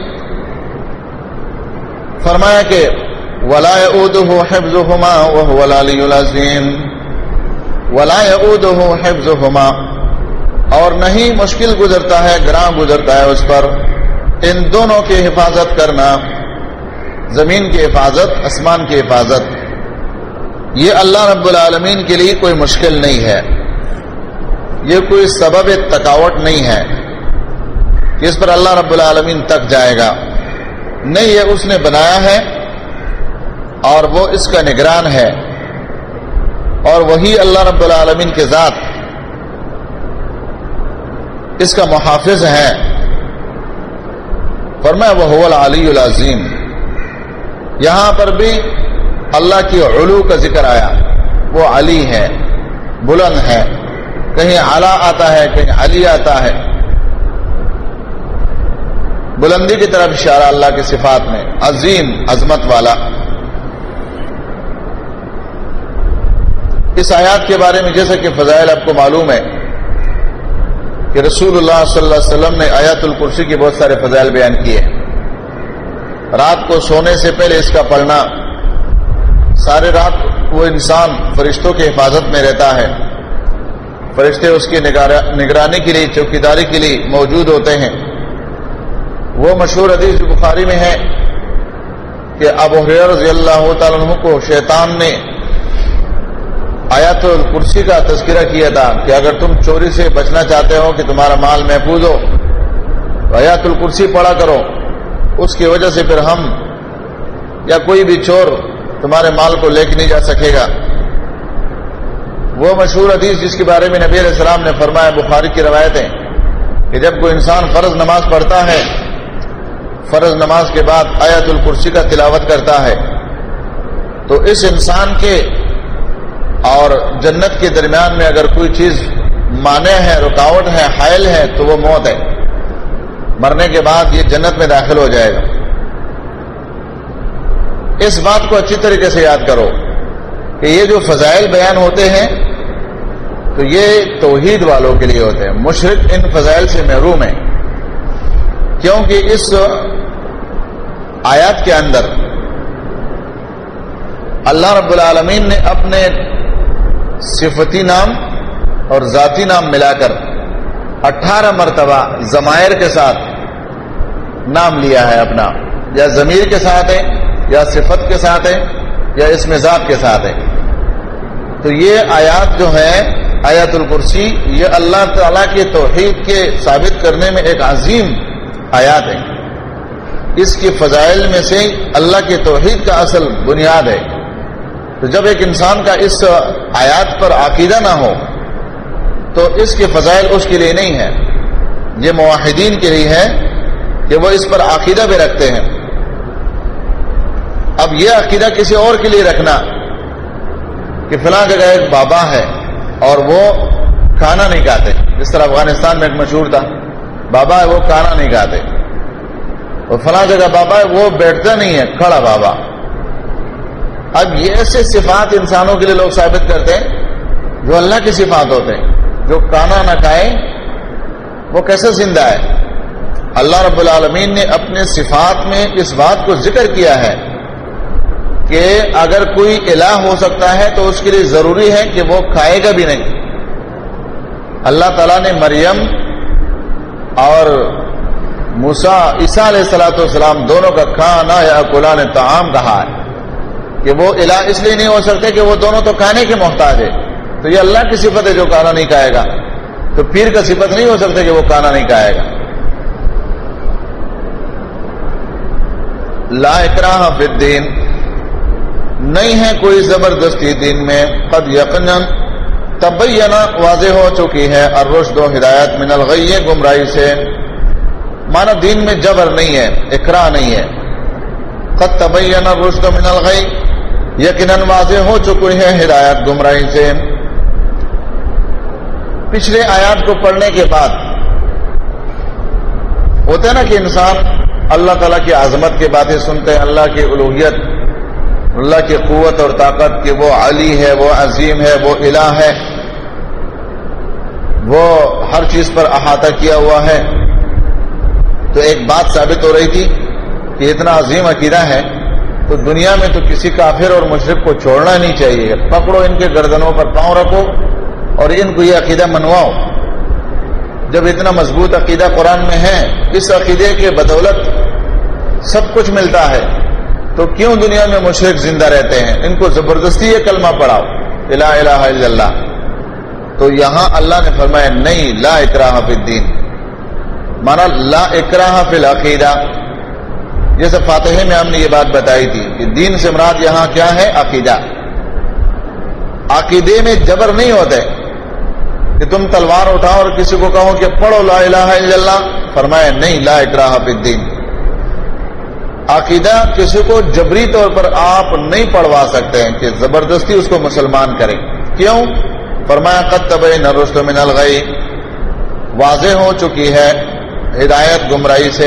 فرمایا کہ وَلَا يَئُودُهُ حِفْظُهُمَا وَهُوَ الْعَلِيُّ الْعَظِيمُ. وَلَا يَئُودُهُ حِفْظُهُمَا، اور نہیں مشکل گزرتا ہے، گراں گزرتا ہے اس پر ان دونوں کی حفاظت کرنا، زمین کی حفاظت، آسمان کی حفاظت. یہ اللہ رب العالمین کے لیے کوئی مشکل نہیں ہے، یہ کوئی سبب تکاوٹ نہیں ہے کہ اس پر اللہ رب العالمین تک جائے گا. نہیں، یہ اس نے بنایا ہے اور وہ اس کا نگران ہے، اور وہی اللہ رب العالمین کے ذات اس کا محافظ ہے. فرمایا وَهُوَ الْعَلِيُّ الْعَظِيمُ. یہاں پر بھی اللہ کی علو کا ذکر آیا، وہ علی ہے، بلند ہے. کہیں اعلی آتا ہے، کہیں علی آتا ہے. بلندی کی طرف اشارہ اللہ کی صفات میں، عظیم، عظمت والا. اس آیات کے بارے میں جیسا کہ فضائل آپ کو معلوم ہے کہ رسول اللہ صلی اللہ علیہ وسلم نے آیات الکرسی کے بہت سارے فضائل بیان کیے. رات کو سونے سے پہلے اس کا پڑھنا، سارے رات وہ انسان فرشتوں کی حفاظت میں رہتا ہے، فرشتے اس کی نگرانی کے لیے، چوکیداری کے لیے موجود ہوتے ہیں. وہ مشہور حدیث جو بخاری میں ہے کہ ابو ہریرہ رضی اللہ تعالیٰ عنہ کو شیطان نے آیات الکرسی کا تذکرہ کیا تھا کہ اگر تم چوری سے بچنا چاہتے ہو، کہ تمہارا مال محفوظ ہو، تو آیات الکرسی پڑھا کرو. اس کی وجہ سے پھر ہم یا کوئی بھی چور تمہارے مال کو لے کے نہیں جا سکے گا. وہ مشہور حدیث جس کے بارے میں نبی علیہ السلام نے فرمایا، بخاری کی روایت ہے کہ جب کوئی انسان فرض نماز پڑھتا ہے، فرض نماز کے بعد آیت الکرسی کا تلاوت کرتا ہے، تو اس انسان کے اور جنت کے درمیان میں اگر کوئی چیز مانع ہے، رکاوٹ ہے، حائل ہے، تو وہ موت ہے. مرنے کے بعد یہ جنت میں داخل ہو جائے گا. اس بات کو اچھی طریقے سے یاد کرو کہ یہ جو فضائل بیان ہوتے ہیں تو یہ توحید والوں کے لیے ہوتے ہیں. مشرک ان فضائل سے محروم ہیں، کیونکہ اس آیات کے اندر اللہ رب العالمین نے اپنے صفتی نام اور ذاتی نام ملا کر 18 مرتبہ ضمائر کے ساتھ نام لیا ہے اپنا، یا ضمیر کے ساتھ ہے، یا صفت کے ساتھ ہے، یا اسم ذات کے ساتھ ہے. تو یہ آیات جو ہے آیات الکرسی، یہ اللہ تعالیٰ کے توحید کے ثابت کرنے میں ایک عظیم آیات ہے. اس کی فضائل میں سے اللہ کے توحید کا اصل بنیاد ہے. تو جب ایک انسان کا اس آیات پر عقیدہ نہ ہو تو اس کے فضائل اس کے لیے نہیں ہے. یہ موحدین کے لیے ہے کہ وہ اس پر عقیدہ بھی رکھتے ہیں. اب یہ عقیدہ کسی اور کے لیے رکھنا کہ فلاں جگہ ایک بابا ہے اور وہ کھانا نہیں کھاتے، جس طرح افغانستان میں ایک مشہور تھا، بابا ہے وہ کھانا نہیں کھاتے، اور فلاں جگہ بابا ہے وہ بیٹھتا نہیں ہے، کھڑا بابا. اب یہ ایسے صفات انسانوں کے لیے لوگ ثابت کرتے ہیں جو اللہ کی صفات ہوتے ہیں. جو کھانا نہ کھائے وہ کیسے زندہ ہے؟ اللہ رب العالمین نے اپنے صفات میں اس بات کو ذکر کیا ہے کہ اگر کوئی الہ ہو سکتا ہے تو اس کے لیے ضروری ہے کہ وہ کھائے گا بھی نہیں. اللہ تعالیٰ نے مریم اور موسیٰ عیسیٰ علیہ الصلوۃ والسلام دونوں کا کھانا یا کلان طعام کہا ہے کہ وہ الہ اس لیے نہیں ہو سکتے کہ وہ دونوں تو کھانے کے محتاج ہے. تو یہ اللہ کی صفت ہے جو کھانا نہیں کھائے گا، تو پیر کا صفت نہیں ہو سکتا کہ وہ کھانا نہیں کھائے گا. لا اکراہ فی الدین، نہیں ہے کوئی زبردستی دین میں. قد یقیناً تبین، واضح ہو چکی ہے، الرشد و ہدایت من الغی، گمراہی سے. مانا دین میں جبر نہیں ہے، اکراہ نہیں ہے. قد تبین الرشد من الغی، یقیناً واضح ہو چکی ہے ہدایت گمراہی سے. پچھلے آیات کو پڑھنے کے بعد ہوتا ہے نا کہ انسان اللہ تعالیٰ کی عظمت کی باتیں سنتے ہیں، اللہ کی الوہیت، اللہ کی قوت اور طاقت، کہ وہ علی ہے، وہ عظیم ہے، وہ الہ ہے، وہ ہر چیز پر احاطہ کیا ہوا ہے. تو ایک بات ثابت ہو رہی تھی کہ اتنا عظیم عقیدہ ہے تو دنیا میں تو کسی کافر اور مشرک کو چھوڑنا نہیں چاہیے. پکڑو ان کے گردنوں پر پاؤں رکھو اور ان کو یہ عقیدہ منواؤ. جب اتنا مضبوط عقیدہ قرآن میں ہے، اس عقیدے کے بدولت سب کچھ ملتا ہے، تو کیوں دنیا میں مشرک زندہ رہتے ہیں؟ ان کو زبردستی یہ کلمہ پڑھاؤ، لا الہ الا اللہ. تو یہاں اللہ نے فرمایا نہیں، لا اکراہ فی الدین، مانا لا اکراہ فی العقیدہ. جیسے فاتحے میں ہم نے یہ بات بتائی تھی کہ دین سے مراد یہاں کیا ہے؟ عقیدہ. عقیدے میں جبر نہیں ہوتا ہے کہ تم تلوار اٹھاؤ اور کسی کو کہو کہ پڑھو لا الہ الا اللہ. فرمایا نہیں، لا اکراہ فی الدین. عقیدہ کسی کو جبری طور پر آپ نہیں پڑھوا سکتے ہیں کہ زبردستی اس کو مسلمان کریں. کیوں؟ فرمایا قد تبین الرشد من الغی، واضح ہو چکی ہے ہدایت گمراہی سے.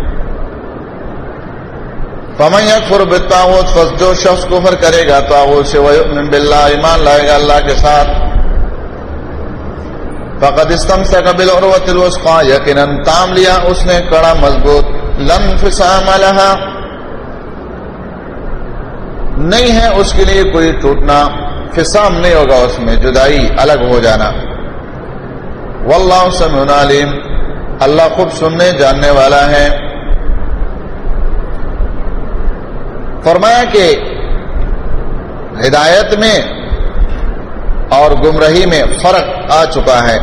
فمن یکفر بالطاغوت، پس جو شخص کفر کرے گا طاغوت سے، ویؤمن باللہ، ایمان لائے گا اللہ کے ساتھ، فقد استمسک بالعروۃ الوثقی، یقیناً تام لیا اس نے کڑا مضبوط، لا انفصام لہا، نہیں ہے اس کے لیے کوئی ٹوٹنا، فصام نہیں ہوگا اس میں، جدائی، الگ ہو جانا. واللہ سمیع علیم، اللہ خوب سننے جاننے والا ہے. فرمایا کہ ہدایت میں اور گمراہی میں فرق آ چکا ہے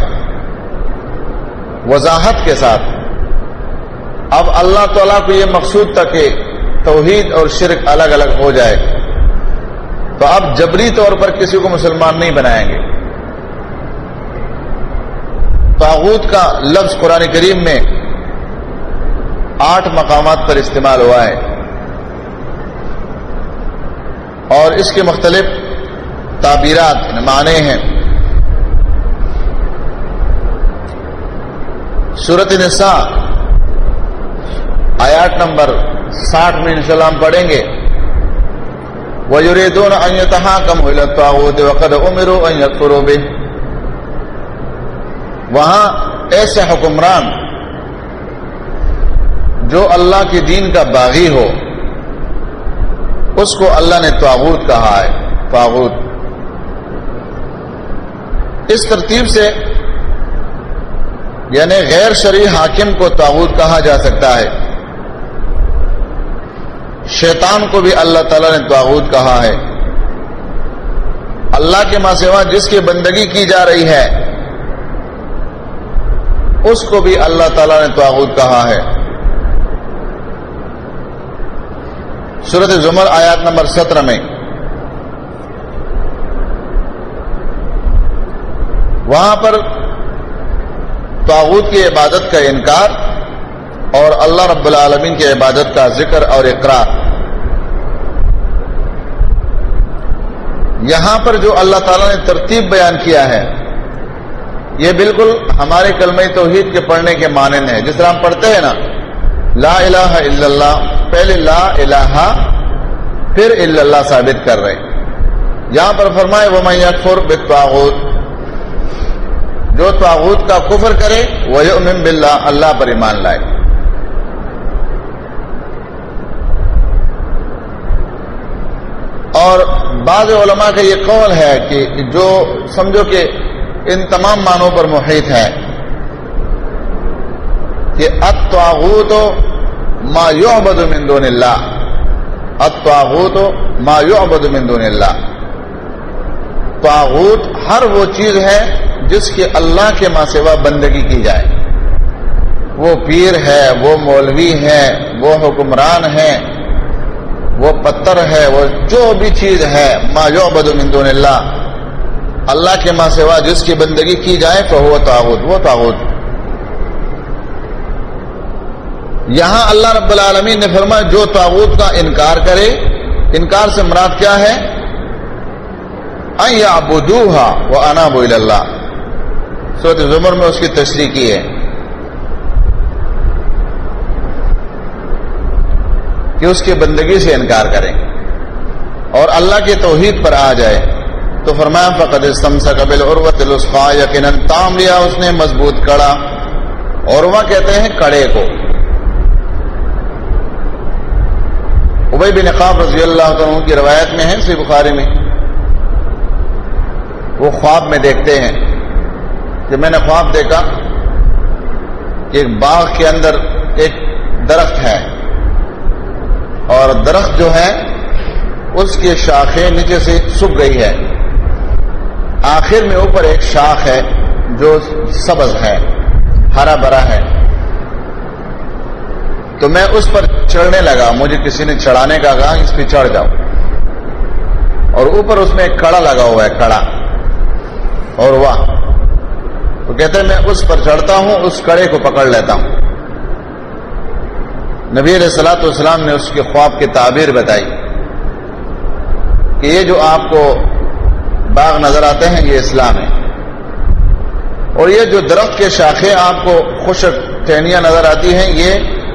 وضاحت کے ساتھ. اب اللہ تعالیٰ کو یہ مقصود تھا کہ توحید اور شرک الگ الگ ہو جائے، تو اب جبری طور پر کسی کو مسلمان نہیں بنائیں گے. طاغوت کا لفظ قرآن کریم میں 8 مقامات پر استعمال ہوا ہے اور اس کے مختلف تعبیرات معنی ہیں. سورۃ النساء آیات نمبر 60 میں انشاءاللہ ہم پڑھیں گے. وَيُرِيدُونَ أَن يَتَحَاكَمُوا إِلَى الطَّاغُوتِ وَقَدْ أُمِرُوا أَن يَكْفُرُوا بِهِ. وہاں ایسے حکمران جو اللہ کے دین کا باغی ہو، اس کو اللہ نے طاغوت کہا ہے. طاغوت اس ترتیب سے یعنی غیر شرعی حاکم کو طاغوت کہا جا سکتا ہے. شیطان کو بھی اللہ تعالیٰ نے طاغوت کہا ہے. اللہ کے ماں سوا جس کی بندگی کی جا رہی ہے اس کو بھی اللہ تعالیٰ نے طاغوت کہا ہے. سورۃ زمر آیات نمبر 17 میں وہاں پر طاغوت کی عبادت کا انکار اور اللہ رب العالمین کی عبادت کا ذکر اور اقرار. یہاں پر جو اللہ تعالیٰ نے ترتیب بیان کیا ہے یہ بالکل ہمارے کلمہ توحید کے پڑھنے کے مانند ہے. جس طرح ہم پڑھتے ہیں نا لا الہ الا اللہ، پہلے لا الہ پھر الا اللہ ثابت کر رہے. یہاں پر فرمائے وَمَن يَكْفُرْ بِالطَّاغُوتِ، جو طاغوت کا کفر کرے وَيُؤْمِن بِاللَّهِ، اللہ پر ایمان لائے. اور بعض علماء کا یہ قول ہے کہ جو سمجھو کہ ان تمام معنوں پر محیط ہے کہ الطاغوت ما یعبد من دون اللہ، الطاغوت ما یعبد من دون اللہ. طاغوت ہر وہ چیز ہے جس کی اللہ کے ماں سوا بندگی کی جائے. وہ پیر ہے، وہ مولوی ہے، وہ حکمران ہے، وہ پتھر ہے، وہ جو بھی چیز ہے ما یعبد من دون اللہ، اللہ کے ماں سوا جس کی بندگی کی جائے تو وہ طاغوت، وہ طاغوت. یہاں اللہ رب العالمین نے فرمایا جو طاغوت کا انکار کرے، انکار سے مراد کیا ہے؟ ان یعبدوها وانابوا الی اللہ. سورۃ زمر میں اس کی تشریح کی ہے. کہ اس کی بندگی سے انکار کریں اور اللہ کی توحید پر آ جائے، تو فرمایا فقد استمسک بالعروۃ الوثقی، یقیناً تام لیا اس نے مضبوط کڑا۔ عروہ کہتے ہیں کڑے کو۔ ابی بن کعب رضی اللہ عنہ کی روایت میں ہے صحیح بخاری میں، وہ خواب میں دیکھتے ہیں کہ میں نے خواب دیکھا کہ ایک باغ کے اندر ایک درخت ہے، اور درخت جو ہے اس کی شاخیں نیچے سے سوکھ گئی ہے، آخر میں اوپر ایک شاخ ہے جو سبز ہے، ہرا بھرا ہے۔ تو میں اس پر چڑھنے لگا، مجھے کسی نے چڑھانے کا کہا اس پہ چڑھ جاؤ، اور اوپر اس میں ایک کڑا لگا ہوا ہے، کڑا اور واہ، تو کہتے ہیں میں اس پر چڑھتا ہوں، اس کڑے کو پکڑ لیتا ہوں۔ نبی علیہ الصلوۃ والسلام نے اس کے خواب کی تعبیر بتائی کہ یہ جو آپ کو باغ نظر آتے ہیں یہ اسلام ہے، اور یہ جو درخت کے شاخیں آپ کو خشک ٹہنیاں نظر آتی ہیں یہ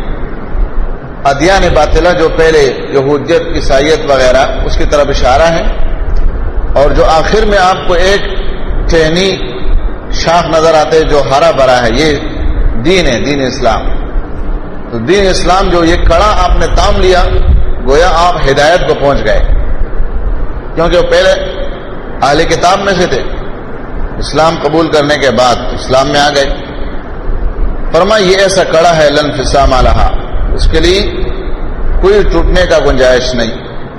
ادیان باطلہ جو پہلے یہودیت عیسائیت وغیرہ اس کی طرف اشارہ ہے، اور جو آخر میں آپ کو ایک ٹہنی شاخ نظر آتے جو ہرا بھرا ہے، یہ دین ہے، دین اسلام۔ تو دین اسلام جو یہ کڑا آپ نے تام لیا، گویا آپ ہدایت کو پہنچ گئے، کیونکہ وہ پہلے اہل کتاب میں سے تھے، اسلام قبول کرنے کے بعد اسلام میں آ گئے۔ فرمایا یہ ایسا کڑا ہے لن انفصام لہا، اس کے لیے کوئی ٹوٹنے کا گنجائش نہیں۔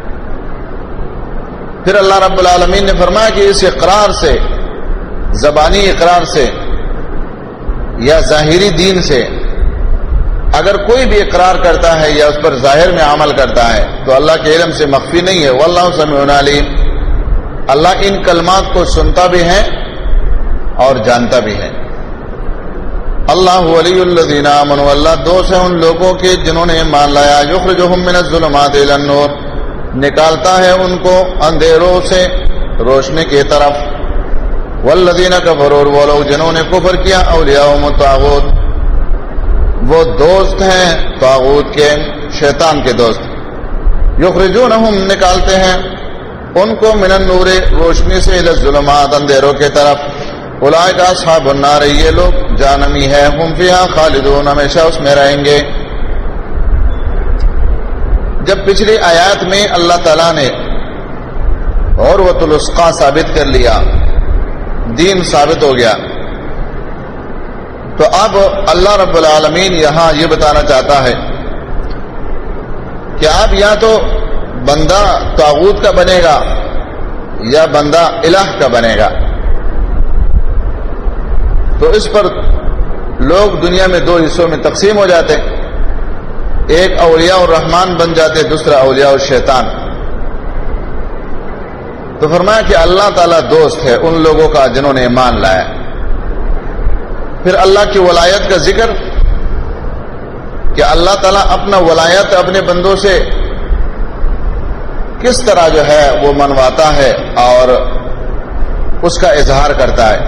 پھر اللہ رب العالمین نے فرمایا کہ اس اقرار سے، زبانی اقرار سے یا ظاہری دین سے اگر کوئی بھی اقرار کرتا ہے یا اس پر ظاہر میں عمل کرتا ہے تو اللہ کے علم سے مخفی نہیں ہے۔ واللہ سمیع علیم، اللہ ان کلمات کو سنتا بھی ہے اور جانتا بھی ہے۔ اللہ ولی الذین آمنوا، اللہ دوست ہے ان لوگوں کے جنہوں نے ایمان لایا، یخرجہم من الظلمات الی النور، نکالتا ہے ان کو اندھیروں سے روشنی کی طرف۔ والذین کفروا، وہ لوگ جنہوں نے کفر کیا، اولیاءہم الطاغوت، وہ دوست ہیں طاغوت کے، شیطان کے دوست۔ یخرجونہم، نکالتے ہیں ان کو من النور، روشنی سے، الی الظلمات، اندھیروں کے طرف۔ اولئک اصحاب النار، یہ لوگ جہنمی ہے، ہم فیہا خالدون، ہمیشہ اس میں رہیں گے۔ جب پچھلی آیات میں اللہ تعالیٰ نے عروۃ الوثقی ثابت کر لیا، دین ثابت ہو گیا، تو اب اللہ رب العالمین یہاں یہ بتانا چاہتا ہے کہ اب یا تو بندہ طاغوت کا بنے گا یا بندہ الہ کا بنے گا۔ تو اس پر لوگ دنیا میں دو حصوں میں تقسیم ہو جاتے، ایک اولیاء الرحمن بن جاتے، دوسرا اولیاء الشیطان۔ تو فرمایا کہ اللہ تعالیٰ دوست ہے ان لوگوں کا جنہوں نے ایمان لایا۔ پھر اللہ کی ولایت کا ذکر کہ اللہ تعالیٰ اپنا ولایت اپنے بندوں سے کس طرح جو ہے وہ منواتا ہے اور اس کا اظہار کرتا ہے،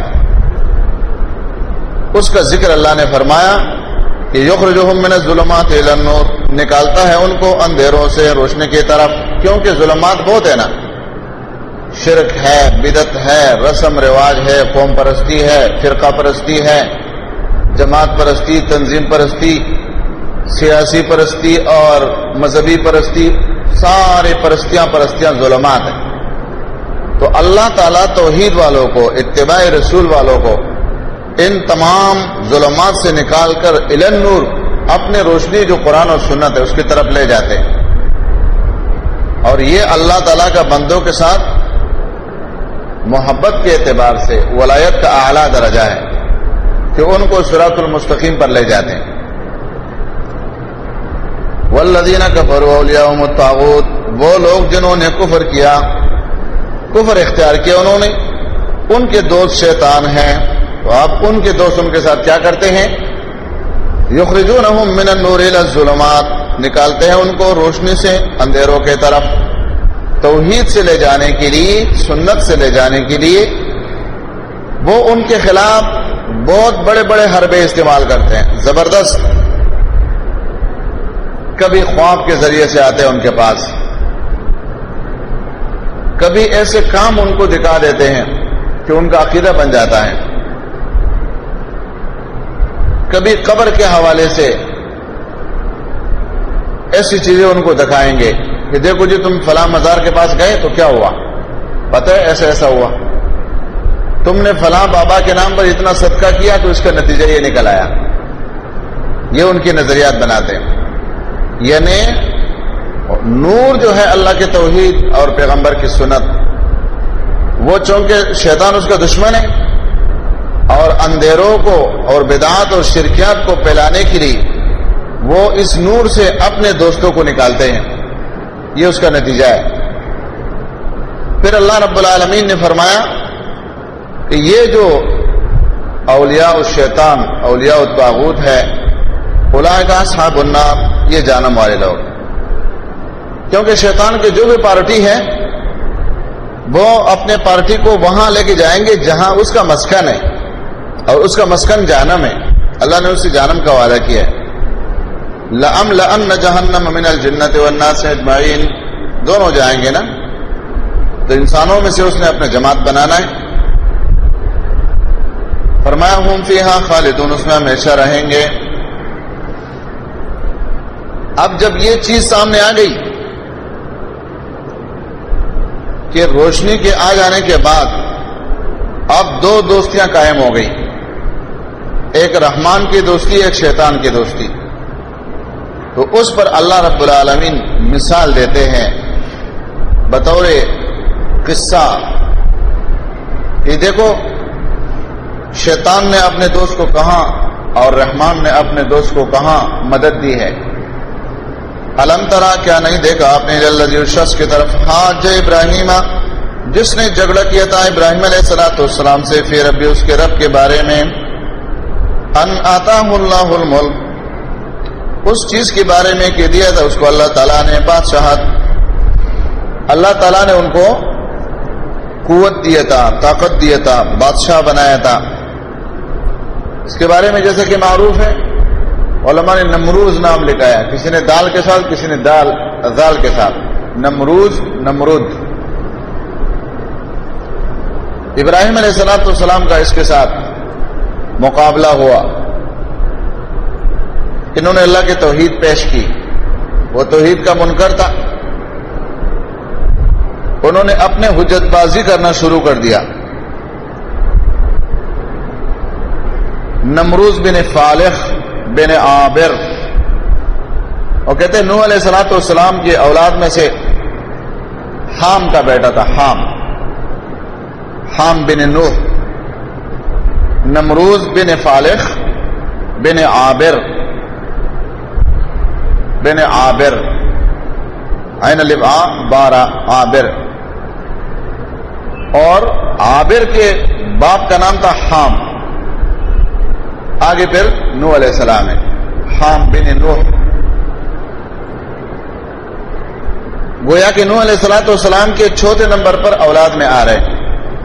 اس کا ذکر اللہ نے فرمایا کہ یخرجہم من الظلمات الی النور، نکالتا ہے ان کو اندھیروں سے روشنی کی طرف، کیونکہ ظلمات بہت ہے نا، شرک ہے، بدعت ہے، رسم رواج ہے، قوم پرستی ہے، فرقہ پرستی ہے، جماعت پرستی، تنظیم پرستی، سیاسی پرستی اور مذہبی پرستی، سارے پرستیاں ظلمات ہیں۔ تو اللہ تعالیٰ توحید والوں کو، اتباع رسول والوں کو ان تمام ظلمات سے نکال کر الی النور، اپنے روشنی جو قرآن اور سنت ہے اس کی طرف لے جاتے ہیں۔ اور یہ اللہ تعالیٰ کا بندوں کے ساتھ محبت کے اعتبار سے ولایت کا اعلیٰ درجہ ہے کہ ان کو صراط المستقیم پر لے جاتے ہیں۔ والذین کفروا اولیاءہم الطاغوت، وہ لوگ جنہوں نے کفر کیا، کفر اختیار کیا انہوں نے، ان کے دوست شیطان ہیں۔ تو آپ ان کے دوست ان کے ساتھ کیا کرتے ہیں؟ یخرجونہم من النور الی الظلمات، نکالتے ہیں ان کو روشنی سے اندھیروں کے طرف، توحید سے لے جانے کے لیے، سنت سے لے جانے کے لیے وہ ان کے خلاف بہت بڑے بڑے حربے استعمال کرتے ہیں، زبردست۔ کبھی خواب کے ذریعے سے آتے ہیں ان کے پاس، کبھی ایسے کام ان کو دکھا دیتے ہیں کہ ان کا عقیدہ بن جاتا ہے، کبھی قبر کے حوالے سے ایسی چیزیں ان کو دکھائیں گے کہ دیکھو جی تم فلاں مزار کے پاس گئے تو کیا ہوا، پتہ ہے ایسا ایسا ہوا، تم نے فلاں بابا کے نام پر اتنا صدقہ کیا تو اس کا نتیجہ یہ نکل آیا۔ یہ ان کی نظریات بناتے ہیں۔ یعنی نور جو ہے اللہ کے توحید اور پیغمبر کی سنت، وہ چونکہ شیطان اس کا دشمن ہے اور اندھیروں کو اور بدعات اور شرکیات کو پھیلانے کے لیے وہ اس نور سے اپنے دوستوں کو نکالتے ہیں، یہ اس کا نتیجہ ہے۔ پھر اللہ رب العالمین نے فرمایا کہ یہ جو اولیاء الشیطان اولیاء الطاغوت ہے، اولئک اصحاب النار، یہ جہنم والے لوگ، کیونکہ شیطان کے جو بھی پارٹی ہے وہ اپنے پارٹی کو وہاں لے کے جائیں گے جہاں اس کا مسکن ہے، اور اس کا مسکن جہنم ہے۔ اللہ نے اسے جہنم کا وعدہ کیا ہے، لَأَمْلَأَنَّ جَهَنَّمَ مِنَ الْجِنَّةِ وَالنَّاسِ أَجْمَعِينَ، دونوں جائیں گے نا، تو انسانوں میں سے اس نے اپنے جماعت بنانا ہے۔ فرمایا ہم فیہا خالدون، اس میں ہمیشہ رہیں گے۔ اب جب یہ چیز سامنے آ گئی کہ روشنی کے آ جانے کے بعد اب دو دوستیاں قائم ہو گئی، ایک رحمان کی دوستی، ایک شیطان کی دوستی، تو اس پر اللہ رب العالمین مثال دیتے ہیں بطور قصہ کہ دیکھو شیطان نے اپنے دوست کو کہاں اور رحمان نے اپنے دوست کو کہاں مدد دی ہے۔ الم ترا، کیا نہیں دیکھا آپ نے، الذی، اس شخص کی طرف، حاج ابراہیم، جس نے جھگڑا کیا تھا ابراہیم علیہ السلام سے، فی ربی، اس کے رب کے بارے میں، ان آتاہ اللہ الملک، اس چیز کے بارے میں کہ دیا تھا اس کو اللہ تعالیٰ نے بادشاہت، اللہ تعالیٰ نے ان کو قوت دیا تھا، طاقت دیا تھا، بادشاہ بنایا تھا۔ اس کے بارے میں جیسے کہ معروف ہے، علماء نے نمروز نام لکھا ہے، کسی نے دال کے ساتھ، کسی نے دال کے ساتھ، نمروز، نمرود۔ ابراہیم علیہ السلام کا اس کے ساتھ مقابلہ ہوا، انہوں نے اللہ کی توحید پیش کی، وہ توحید کا منکر تھا، انہوں نے اپنے حجت بازی کرنا شروع کر دیا۔ نمروز بن فالح بن عابر، وہ کہتے ہیں نوح علیہ السلام کی اولاد میں سے حام کا بیٹا تھا، حام بن نوح، نمروز بن فالح بن عابر عین الباء بارہ، عابر، اور عابر کے باپ کا نام تھا حام، آگے پھر نوح علیہ السلام ہے، حام بن نوح۔ گویا کہ نوح علیہ السلام کے چوتھے نمبر پر اولاد میں آ رہے ہیں۔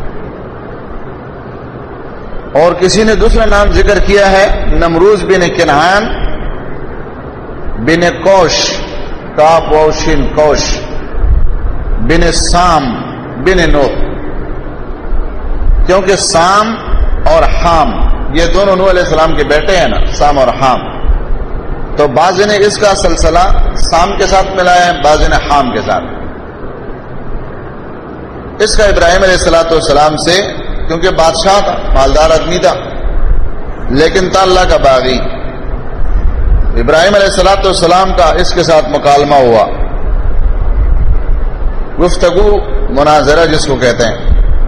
اور کسی نے دوسرا نام ذکر کیا ہے، نمروز بن کنعان بن کوش، کاف واو شین کوش، بن سام بن نوح، کیونکہ سام اور حام یہ دونوں نوح علیہ السلام کے بیٹے ہیں نا، سام اور حام، تو بعض نے اس کا سلسلہ سام کے ساتھ ملایا ہے، بعض نے حام کے ساتھ۔ اس کا ابراہیم علیہ السلام سے، کیونکہ بادشاہ تھا، مالدار آدمی تھا، لیکن تھا اللہ کا باغی، ابراہیم علیہ السلام کا اس کے ساتھ مکالمہ ہوا، گفتگو، مناظرہ جس کو کہتے ہیں۔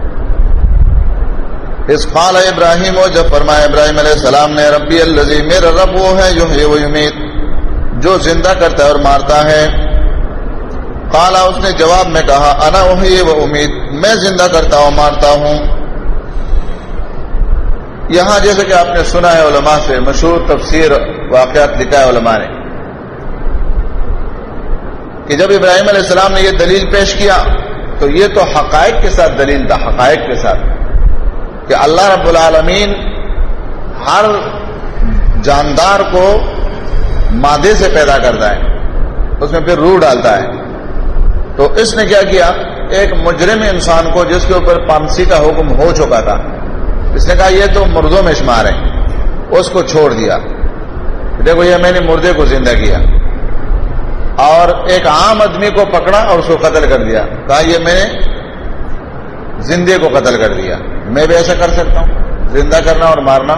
اس قال ابراہیم، و جب فرمایا ابراہیم علیہ السلام نے، ربی الذی، میرا رب وہ ہے یحیی و یمیت، جو زندہ کرتا ہے اور مارتا ہے۔ قال، اس نے جواب میں کہا، انا احیی و امیت، میں زندہ کرتا ہوں مارتا ہوں۔ یہاں جیسے کہ آپ نے سنا ہے علماء سے مشہور تفسیر واقعات لکھا ہے علماء نے کہ جب ابراہیم علیہ السلام نے یہ دلیل پیش کیا تو یہ تو حقائق کے ساتھ دلیل تھا، حقائق کے ساتھ، کہ اللہ رب العالمین ہر جاندار کو مادے سے پیدا کرتا ہے، اس میں پھر روح ڈالتا ہے. تو اس نے کیا کیا, ایک مجرم انسان کو جس کے اوپر پانسی کا حکم ہو چکا تھا, اس نے کہا یہ تو مردوں میں شمار ہے, اس کو چھوڑ دیا. دیکھو یہ میں نے مردے کو زندہ کیا. اور ایک عام آدمی کو پکڑا اور اس کو قتل کر دیا, کہا یہ میں نے زندے کو قتل کر دیا. میں بھی ایسا کر سکتا ہوں, زندہ کرنا اور مارنا.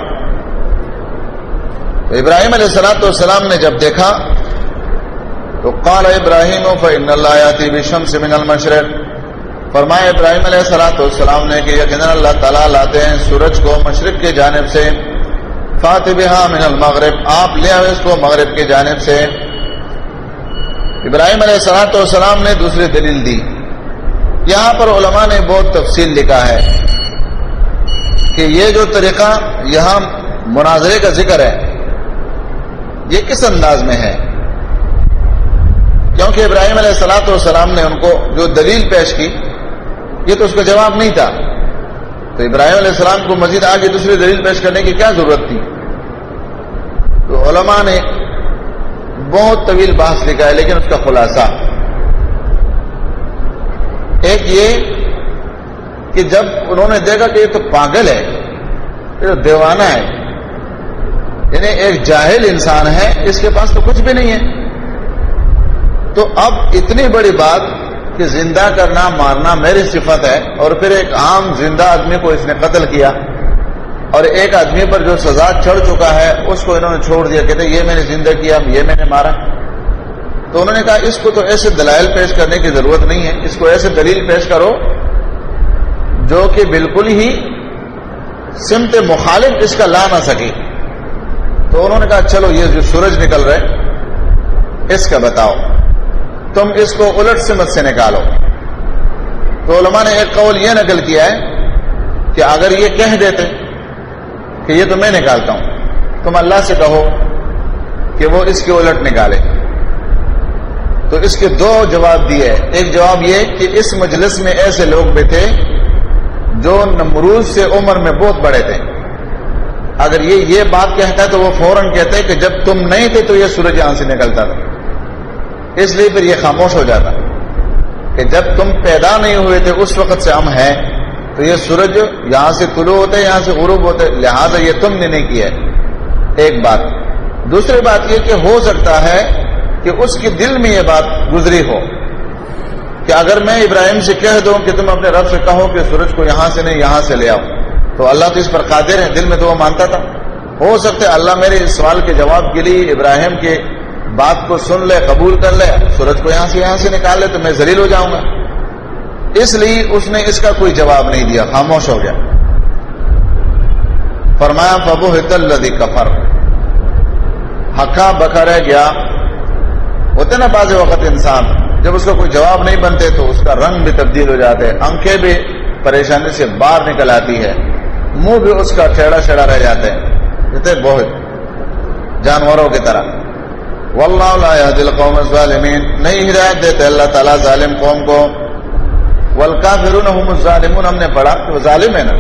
تو ابراہیم علیہ السلام نے جب دیکھا تو قال ابراہیم فإن اللہ یأتی بالشمس من المشرق, فرمایا ابراہیم علیہ السلام نے کہ یقینا اللہ تعالیٰ لاتے ہیں سورج کو مشرق کی جانب سے, فات بہا من المغرب, آپ لے آئے اس کو مغرب کی جانب سے. ابراہیم علیہ السلام نے دوسری دلیل دی. یہاں پر علماء نے بہت تفصیل لکھا ہے کہ یہ جو طریقہ یہاں مناظرے کا ذکر ہے یہ کس انداز میں ہے, کیونکہ ابراہیم علیہ السلام نے ان کو جو دلیل پیش کی یہ تو اس کا جواب نہیں تھا. تو ابراہیم علیہ السلام کو مزید آگے دوسری دلیل پیش کرنے کی کیا ضرورت تھی؟ تو علماء نے بہت طویل بحث لکھا ہے, لیکن اس کا خلاصہ ایک یہ کہ جب انہوں نے دیکھا کہ یہ تو پاگل ہے, یہ تو دیوانہ ہے, یعنی ایک جاہل انسان ہے, اس کے پاس تو کچھ بھی نہیں ہے, تو اب اتنی بڑی بات کہ زندہ کرنا مارنا میری صفت ہے, اور پھر ایک عام زندہ آدمی کو اس نے قتل کیا, اور ایک آدمی پر جو سزا چڑھ چکا ہے اس کو انہوں نے چھوڑ دیا, کہتے یہ میں نے زندہ کیا, یہ میں نے مارا. تو انہوں نے کہا اس کو تو ایسے دلائل پیش کرنے کی ضرورت نہیں ہے, اس کو ایسے دلیل پیش کرو جو کہ بالکل ہی سمت مخالف اس کا لا نہ سکے. تو انہوں نے کہا چلو یہ جو سورج نکل رہے اس کا بتاؤ, تم اس کو الٹ سمت سے نکالو. تو علماء نے ایک قول یہ نقل کیا ہے کہ اگر یہ کہہ دیتے کہ یہ تو میں نکالتا ہوں, تم اللہ سے کہو کہ وہ اس کے الٹ نکالے. تو اس کے دو جواب دیے. ایک جواب یہ کہ اس مجلس میں ایسے لوگ بھی تھے جو نمرود سے عمر میں بہت بڑے تھے. اگر یہ بات کہتا ہے تو وہ فوراً کہتے کہ جب تم نہیں تھے تو یہ سورج یہاں سے نکلتا تھا, اس لیے پھر یہ خاموش ہو جاتا کہ جب تم پیدا نہیں ہوئے تھے اس وقت سے ہم ہیں, تو یہ سورج یہاں سے طلوع ہوتے یہاں سے غروب ہوتے, لہذا یہ تم نے نہیں کیا ہے. ایک بات. دوسری بات یہ کہ ہو سکتا ہے کہ اس کے دل میں یہ بات گزری ہو کہ اگر میں ابراہیم سے کہہ دوں کہ تم اپنے رب سے کہو کہ سورج کو یہاں سے نہیں یہاں سے لے آؤ, تو اللہ تو اس پر قادر ہے. دل میں تو وہ مانتا تھا. ہو سکتا ہے اللہ میرے اس سوال کے جواب کے لیے ابراہیم کے بات کو سن لے, قبول کر لے, سورج کو یہاں سے نکال لے تو میں ذلیل ہو جاؤں گا. اس لیے اس نے اس کا کوئی جواب نہیں دیا, خاموش ہو گیا. فرمایا فبہت الذی کفر, ہکا بکا رہ گیا. ہوتے نا بعض وقت انسان جب اس کو کوئی جواب نہیں بنتے تو اس کا رنگ بھی تبدیل ہو جاتے, آنکھیں بھی پریشانی سے باہر نکل آتی ہے, منہ بھی اس کا ٹیڑھا شیڑا رہ جاتے ہیں, کہتے بہت جانوروں کی طرح. واللہ لا یہدی القوم الظالمین, نہیں ہدایت دیتے اللہ تعالیٰ ظالم قوم کو. والکافرون هم الظالمون, ہم نے پڑھا کہ وہ ظالم ہے نا.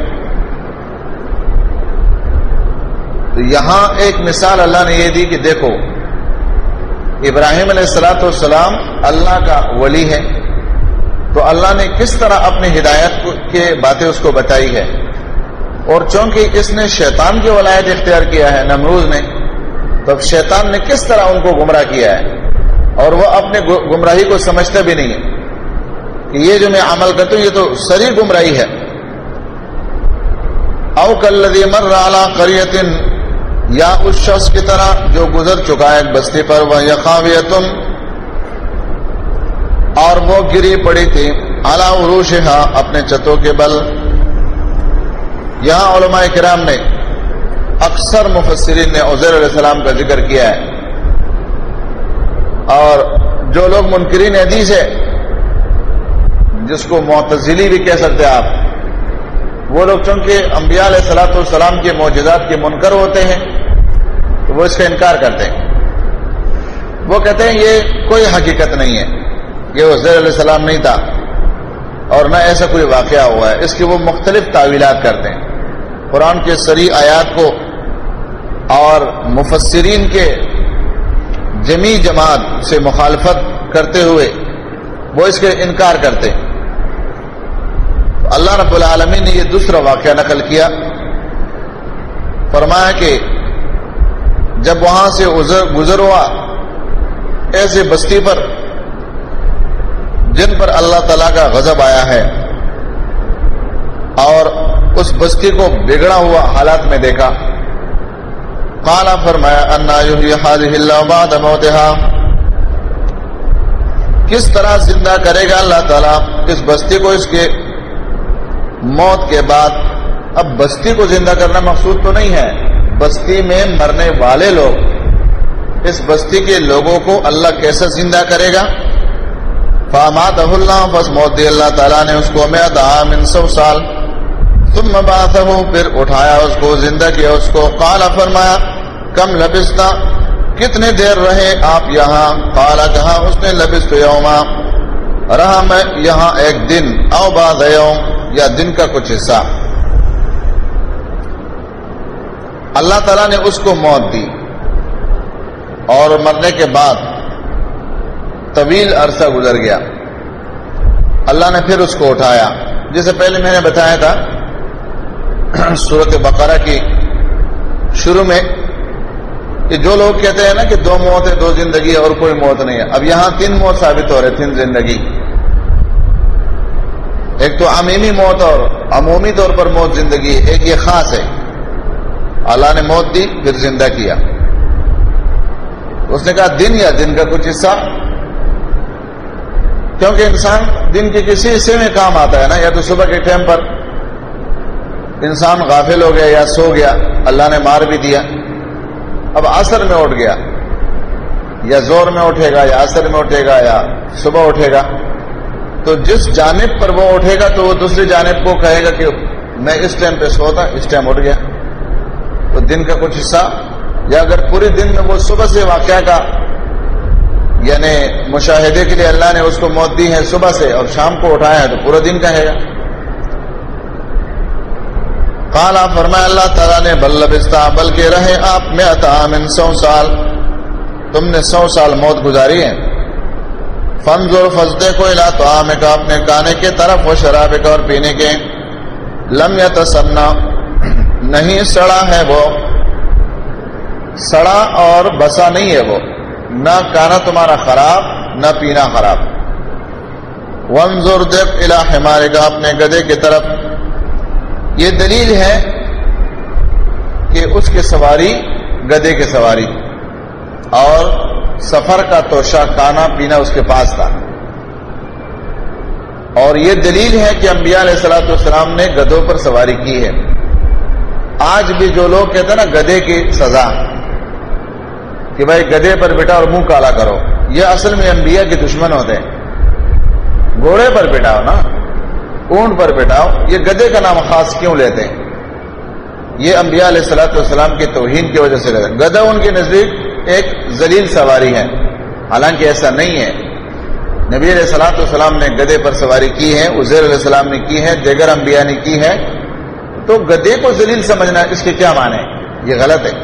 تو یہاں ایک مثال اللہ نے یہ دی کہ دیکھو ابراہیم علیہ السلام اللہ کا ولی ہے, تو اللہ نے کس طرح اپنی ہدایت کے باتیں اس کو بتائی ہے. اور چونکہ اس نے شیطان کی ولایت اختیار کیا ہے نمرود نے, تو اب شیطان نے کس طرح ان کو گمراہ کیا ہے, اور وہ اپنے گمراہی کو سمجھتا بھی نہیں ہے کہ یہ جو میں عمل کرتا ہوں یہ تو سری گمراہی ہے. او کالذی مر علی قریۃ, یا اس شخص کی طرح جو گزر چکا ہے ایک بستی پر, وہی خاویۃ, اور وہ گری پڑی تھی, علی عروشہا, اپنے چھتوں کے بل. یہاں علماء کرام نے اکثر مفسرین نے عزیر علیہ السلام کا ذکر کیا ہے, اور جو لوگ منکرین حدیث ہے جس کو معتزلی بھی کہہ سکتے آپ, وہ لوگ چونکہ انبیاء علیہ السلام کے معجزات کے منکر ہوتے ہیں تو وہ اس کا انکار کرتے ہیں. وہ کہتے ہیں یہ کوئی حقیقت نہیں ہے, یہ عزیر علیہ السلام نہیں تھا اور نہ ایسا کوئی واقعہ ہوا ہے. اس کی وہ مختلف تعویلات کرتے ہیں. قرآن کے صریح آیات کو اور مفسرین کے جمی جماعت سے مخالفت کرتے ہوئے وہ اس کے انکار کرتے. اللہ رب العالمین نے یہ دوسرا واقعہ نقل کیا. فرمایا کہ جب وہاں سے گزر ہوا ایسے بستی پر جن پر اللہ تعالیٰ کا غضب آیا ہے اور اس بستی کو بگڑا ہوا حالات میں دیکھا. قال فرمایا انا یحیی هذه اللہ بعد موتها، کس طرح زندہ کرے گا اللہ تعالیٰ اس بستی کو اس کے موت کے بعد. اب بستی کو زندہ کرنا مقصود تو نہیں ہے، بستی میں مرنے والے لوگ، اس بستی کے لوگوں کو اللہ کیسے زندہ کرے گا. فاماتہ اللہ، بس موت دی اللہ تعالیٰ نے اس کو 100 عام 100 سال. ثم بعثہ، پھر اٹھایا اس کو، زندہ کیا اس کو. قال فرمایا کم لبستا، کتنے دیر رہے آپ یہاں. قال کہا اس نے لبست یوما، رہا میں یہاں ایک دن، او بعض یوم، یا دن کا کچھ حصہ. اللہ تعالیٰ نے اس کو موت دی اور مرنے کے بعد طویل عرصہ گزر گیا. اللہ نے پھر اس کو اٹھایا. جیسے پہلے میں نے بتایا تھا سورۃ بقرہ کی شروع میں کہ جو لوگ کہتے ہیں نا کہ 2 موت ہے، 2 زندگی اور کوئی موت نہیں ہے، اب یہاں 3 موت ثابت ہو رہے، 3 زندگی. ایک تو عمومی موت اور عمومی طور پر موت زندگی، ایک یہ خاص ہے. اللہ نے موت دی پھر زندہ کیا. اس نے کہا دن یا دن کا کچھ حصہ، کیونکہ انسان دن کے کسی حصے میں کام آتا ہے نا. یا تو صبح کے ٹائم پر انسان غافل ہو گیا یا سو گیا، اللہ نے مار بھی دیا. اب عصر میں اٹھ گیا، یا زور میں اٹھے گا یا عصر میں اٹھے گا یا صبح اٹھے گا، تو جس جانب پر وہ اٹھے گا تو وہ دوسری جانب کو کہے گا کہ میں اس ٹائم پہ سوتا، اس ٹائم اٹھ گیا. تو دن کا کچھ حصہ، یا اگر پورے دن میں وہ صبح سے واقعہ کا یعنی مشاہدے کے لیے اللہ نے اس کو موت دی ہے صبح سے اور شام کو اٹھایا ہے تو پورا دن کہے گا. قال فرمایا اللہ تعالیٰ نے بل لبستا، بلکہ رہے آپ 100 عام 100 سال، تم نے 100 سال موت گزاری ہے. فانظر فزدے کو الی طعامک، اپنے کھانے کے طرف، و شرابک اور پینے کے. لم یتسنہ، نہیں سڑا ہے وہ، سڑا اور بسا نہیں ہے وہ، نہ کھانا تمہارا خراب نہ پینا خراب. وانظر دیکھ الی حمارک، اپنے گدھے کی طرف. یہ دلیل ہے کہ اس کی سواری گدھے کی سواری اور سفر کا توشہ کھانا پینا اس کے پاس تھا. اور یہ دلیل ہے کہ انبیاء علیہ الصلوۃ والسلام نے گدھوں پر سواری کی ہے. آج بھی جو لوگ کہتے ہیں نا گدھے کی سزا کہ بھائی گدھے پر بٹھا اور منہ کالا کرو، یہ اصل میں انبیاء کے دشمن ہوتے ہیں. گھوڑے پر بٹھاؤ نا، اونٹ پر بٹھاؤ، یہ گدھے کا نام خاص کیوں لیتے ہیں؟ یہ انبیاء علیہ الصلوۃ والسلام کی توہین کی وجہ سے لیتے ہیں. گدھا ان کے نزدیک ایک ذلیل سواری ہے، حالانکہ ایسا نہیں ہے. نبی علیہ الصلوۃ والسلام نے گدھے پر سواری کی ہے، عزیر علیہ السلام نے کی ہے، دیگر انبیاء نے کی ہے. تو گدھے کو ذلیل سمجھنا اس کے کیا معنی ہے؟ یہ غلط ہے.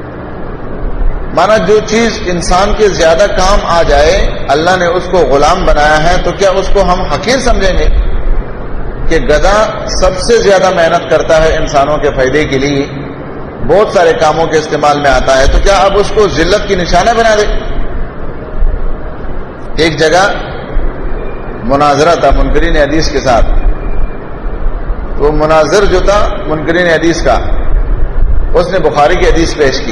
مانا جو چیز انسان کے زیادہ کام آ جائے، اللہ نے اس کو غلام بنایا ہے، تو کیا اس کو ہم حقیر سمجھیں گے؟ کہ گدھا سب سے زیادہ محنت کرتا ہے انسانوں کے فائدے کے لیے، بہت سارے کاموں کے استعمال میں آتا ہے، تو کیا اب اس کو ذلت کی نشانہ بنا دے؟ ایک جگہ مناظرہ تھا منکرین حدیث کے ساتھ. تو مناظر جو تھا منکرین حدیث کا، اس نے بخاری کی حدیث پیش کی.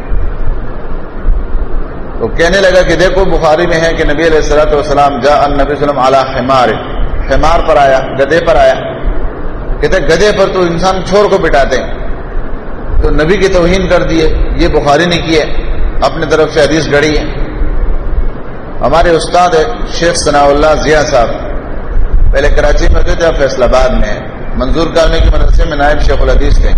تو کہنے لگا کہ دیکھو بخاری میں ہے کہ نبی علیہ الصلوۃ والسلام جاء النبی صلی اللہ علیہ وسلم علی حمار، حمار پر آیا، گدھے پر آیا. کہتے گدھے پر تو انسان چھوڑ کو بٹھاتے ہیں، تو نبی کی توہین کر دیے. یہ بخاری نے کی ہے، اپنے طرف سے حدیث گڑھی ہے. ہمارے استاد ہے شیخ ثناء اللہ ضیاء صاحب، پہلے کراچی میں ہوتے تھے، فیصل آباد میں منظور کالمی کے مدرسے میں نائب شیخ الحدیث تھے.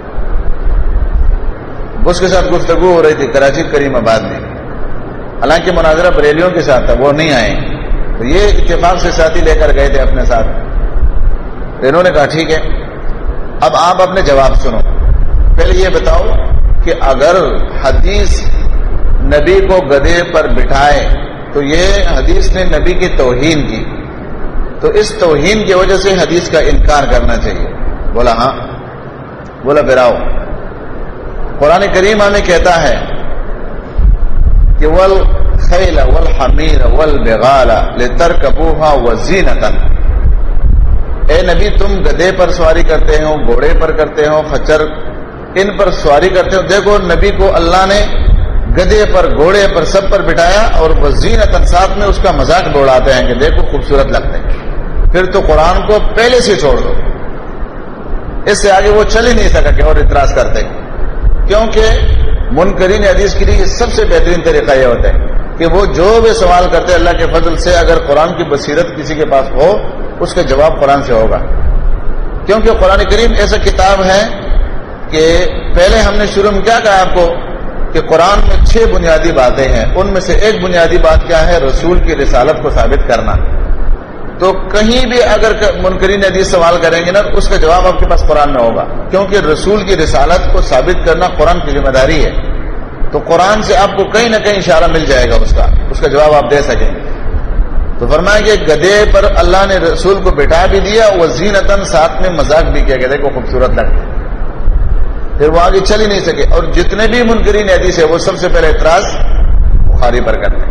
اس کے ساتھ گفتگو ہو رہی تھی کراچی کریم آباد میں، حالانکہ مناظرہ بریلیوں کے ساتھ تھا، وہ نہیں آئے. تو یہ اتفاق سے ساتھی لے کر گئے تھے اپنے ساتھ. انہوں نے کہا ٹھیک ہے، اب آپ اپنے جواب سنو. پہلے یہ بتاؤ کہ اگر حدیث نبی کو گدھے پر بٹھائے تو یہ حدیث نے نبی کی توہین کی، تو اس توہین کی وجہ سے حدیث کا انکار کرنا چاہیے۔ بولا ہاں، بولا پھر آؤ، قرآن کریم ہمیں کہتا ہے کہ والخیل والحمیر والبغال لترکبوها وزینۃ، اے نبی تم گدھے پر سواری کرتے ہو، گھوڑے پر کرتے ہو، خچر ان پر سواری کرتے ہو۔ دیکھو نبی کو اللہ نے گدھے پر، گھوڑے پر، سب پر بٹھایا، اور وزینۃ ساتھ میں اس کا مذاق دوڑاتے ہیں کہ دیکھو خوبصورت لگتے ہیں۔ پھر تو قرآن کو پہلے سے چھوڑ دو، اس سے آگے وہ چل ہی نہیں سکا کہ اور اعتراض کرتے، کیونکہ منکرین حدیث کے لیے سب سے بہترین طریقہ یہ ہوتا ہے کہ وہ جو بھی سوال کرتے اللہ کے فضل سے، اگر قرآن کی بصیرت کسی کے پاس ہو اس کا جواب قرآن سے ہوگا، کیونکہ قرآن کریم ایسا کتاب ہے کہ پہلے ہم نے شروع میں کیا کہا آپ کو کہ قرآن میں 6 بنیادی باتیں ہیں، ان میں سے ایک بنیادی بات کیا ہے؟ رسول کی رسالت کو ثابت کرنا۔ تو کہیں بھی اگر منکرین حدیث سوال کریں گے نا، اس کا جواب آپ کے پاس قرآن میں ہوگا، کیونکہ رسول کی رسالت کو ثابت کرنا قرآن کی ذمہ داری ہے۔ تو قرآن سے آپ کو کہیں نہ کہیں اشارہ مل جائے گا، اس کا جواب آپ دے سکیں گے۔ تو فرمایا کہ گدھے پر اللہ نے رسول کو بٹھا بھی دیا، وزینتاً ساتھ میں مذاق بھی کیا، کہ دیکھو خوبصورت لگتا ہے۔ پھر وہ آگے چل ہی نہیں سکے، اور جتنے بھی منکرین حدیث ہے وہ سب سے پہلے اعتراض بخاری پر کرتے ہیں۔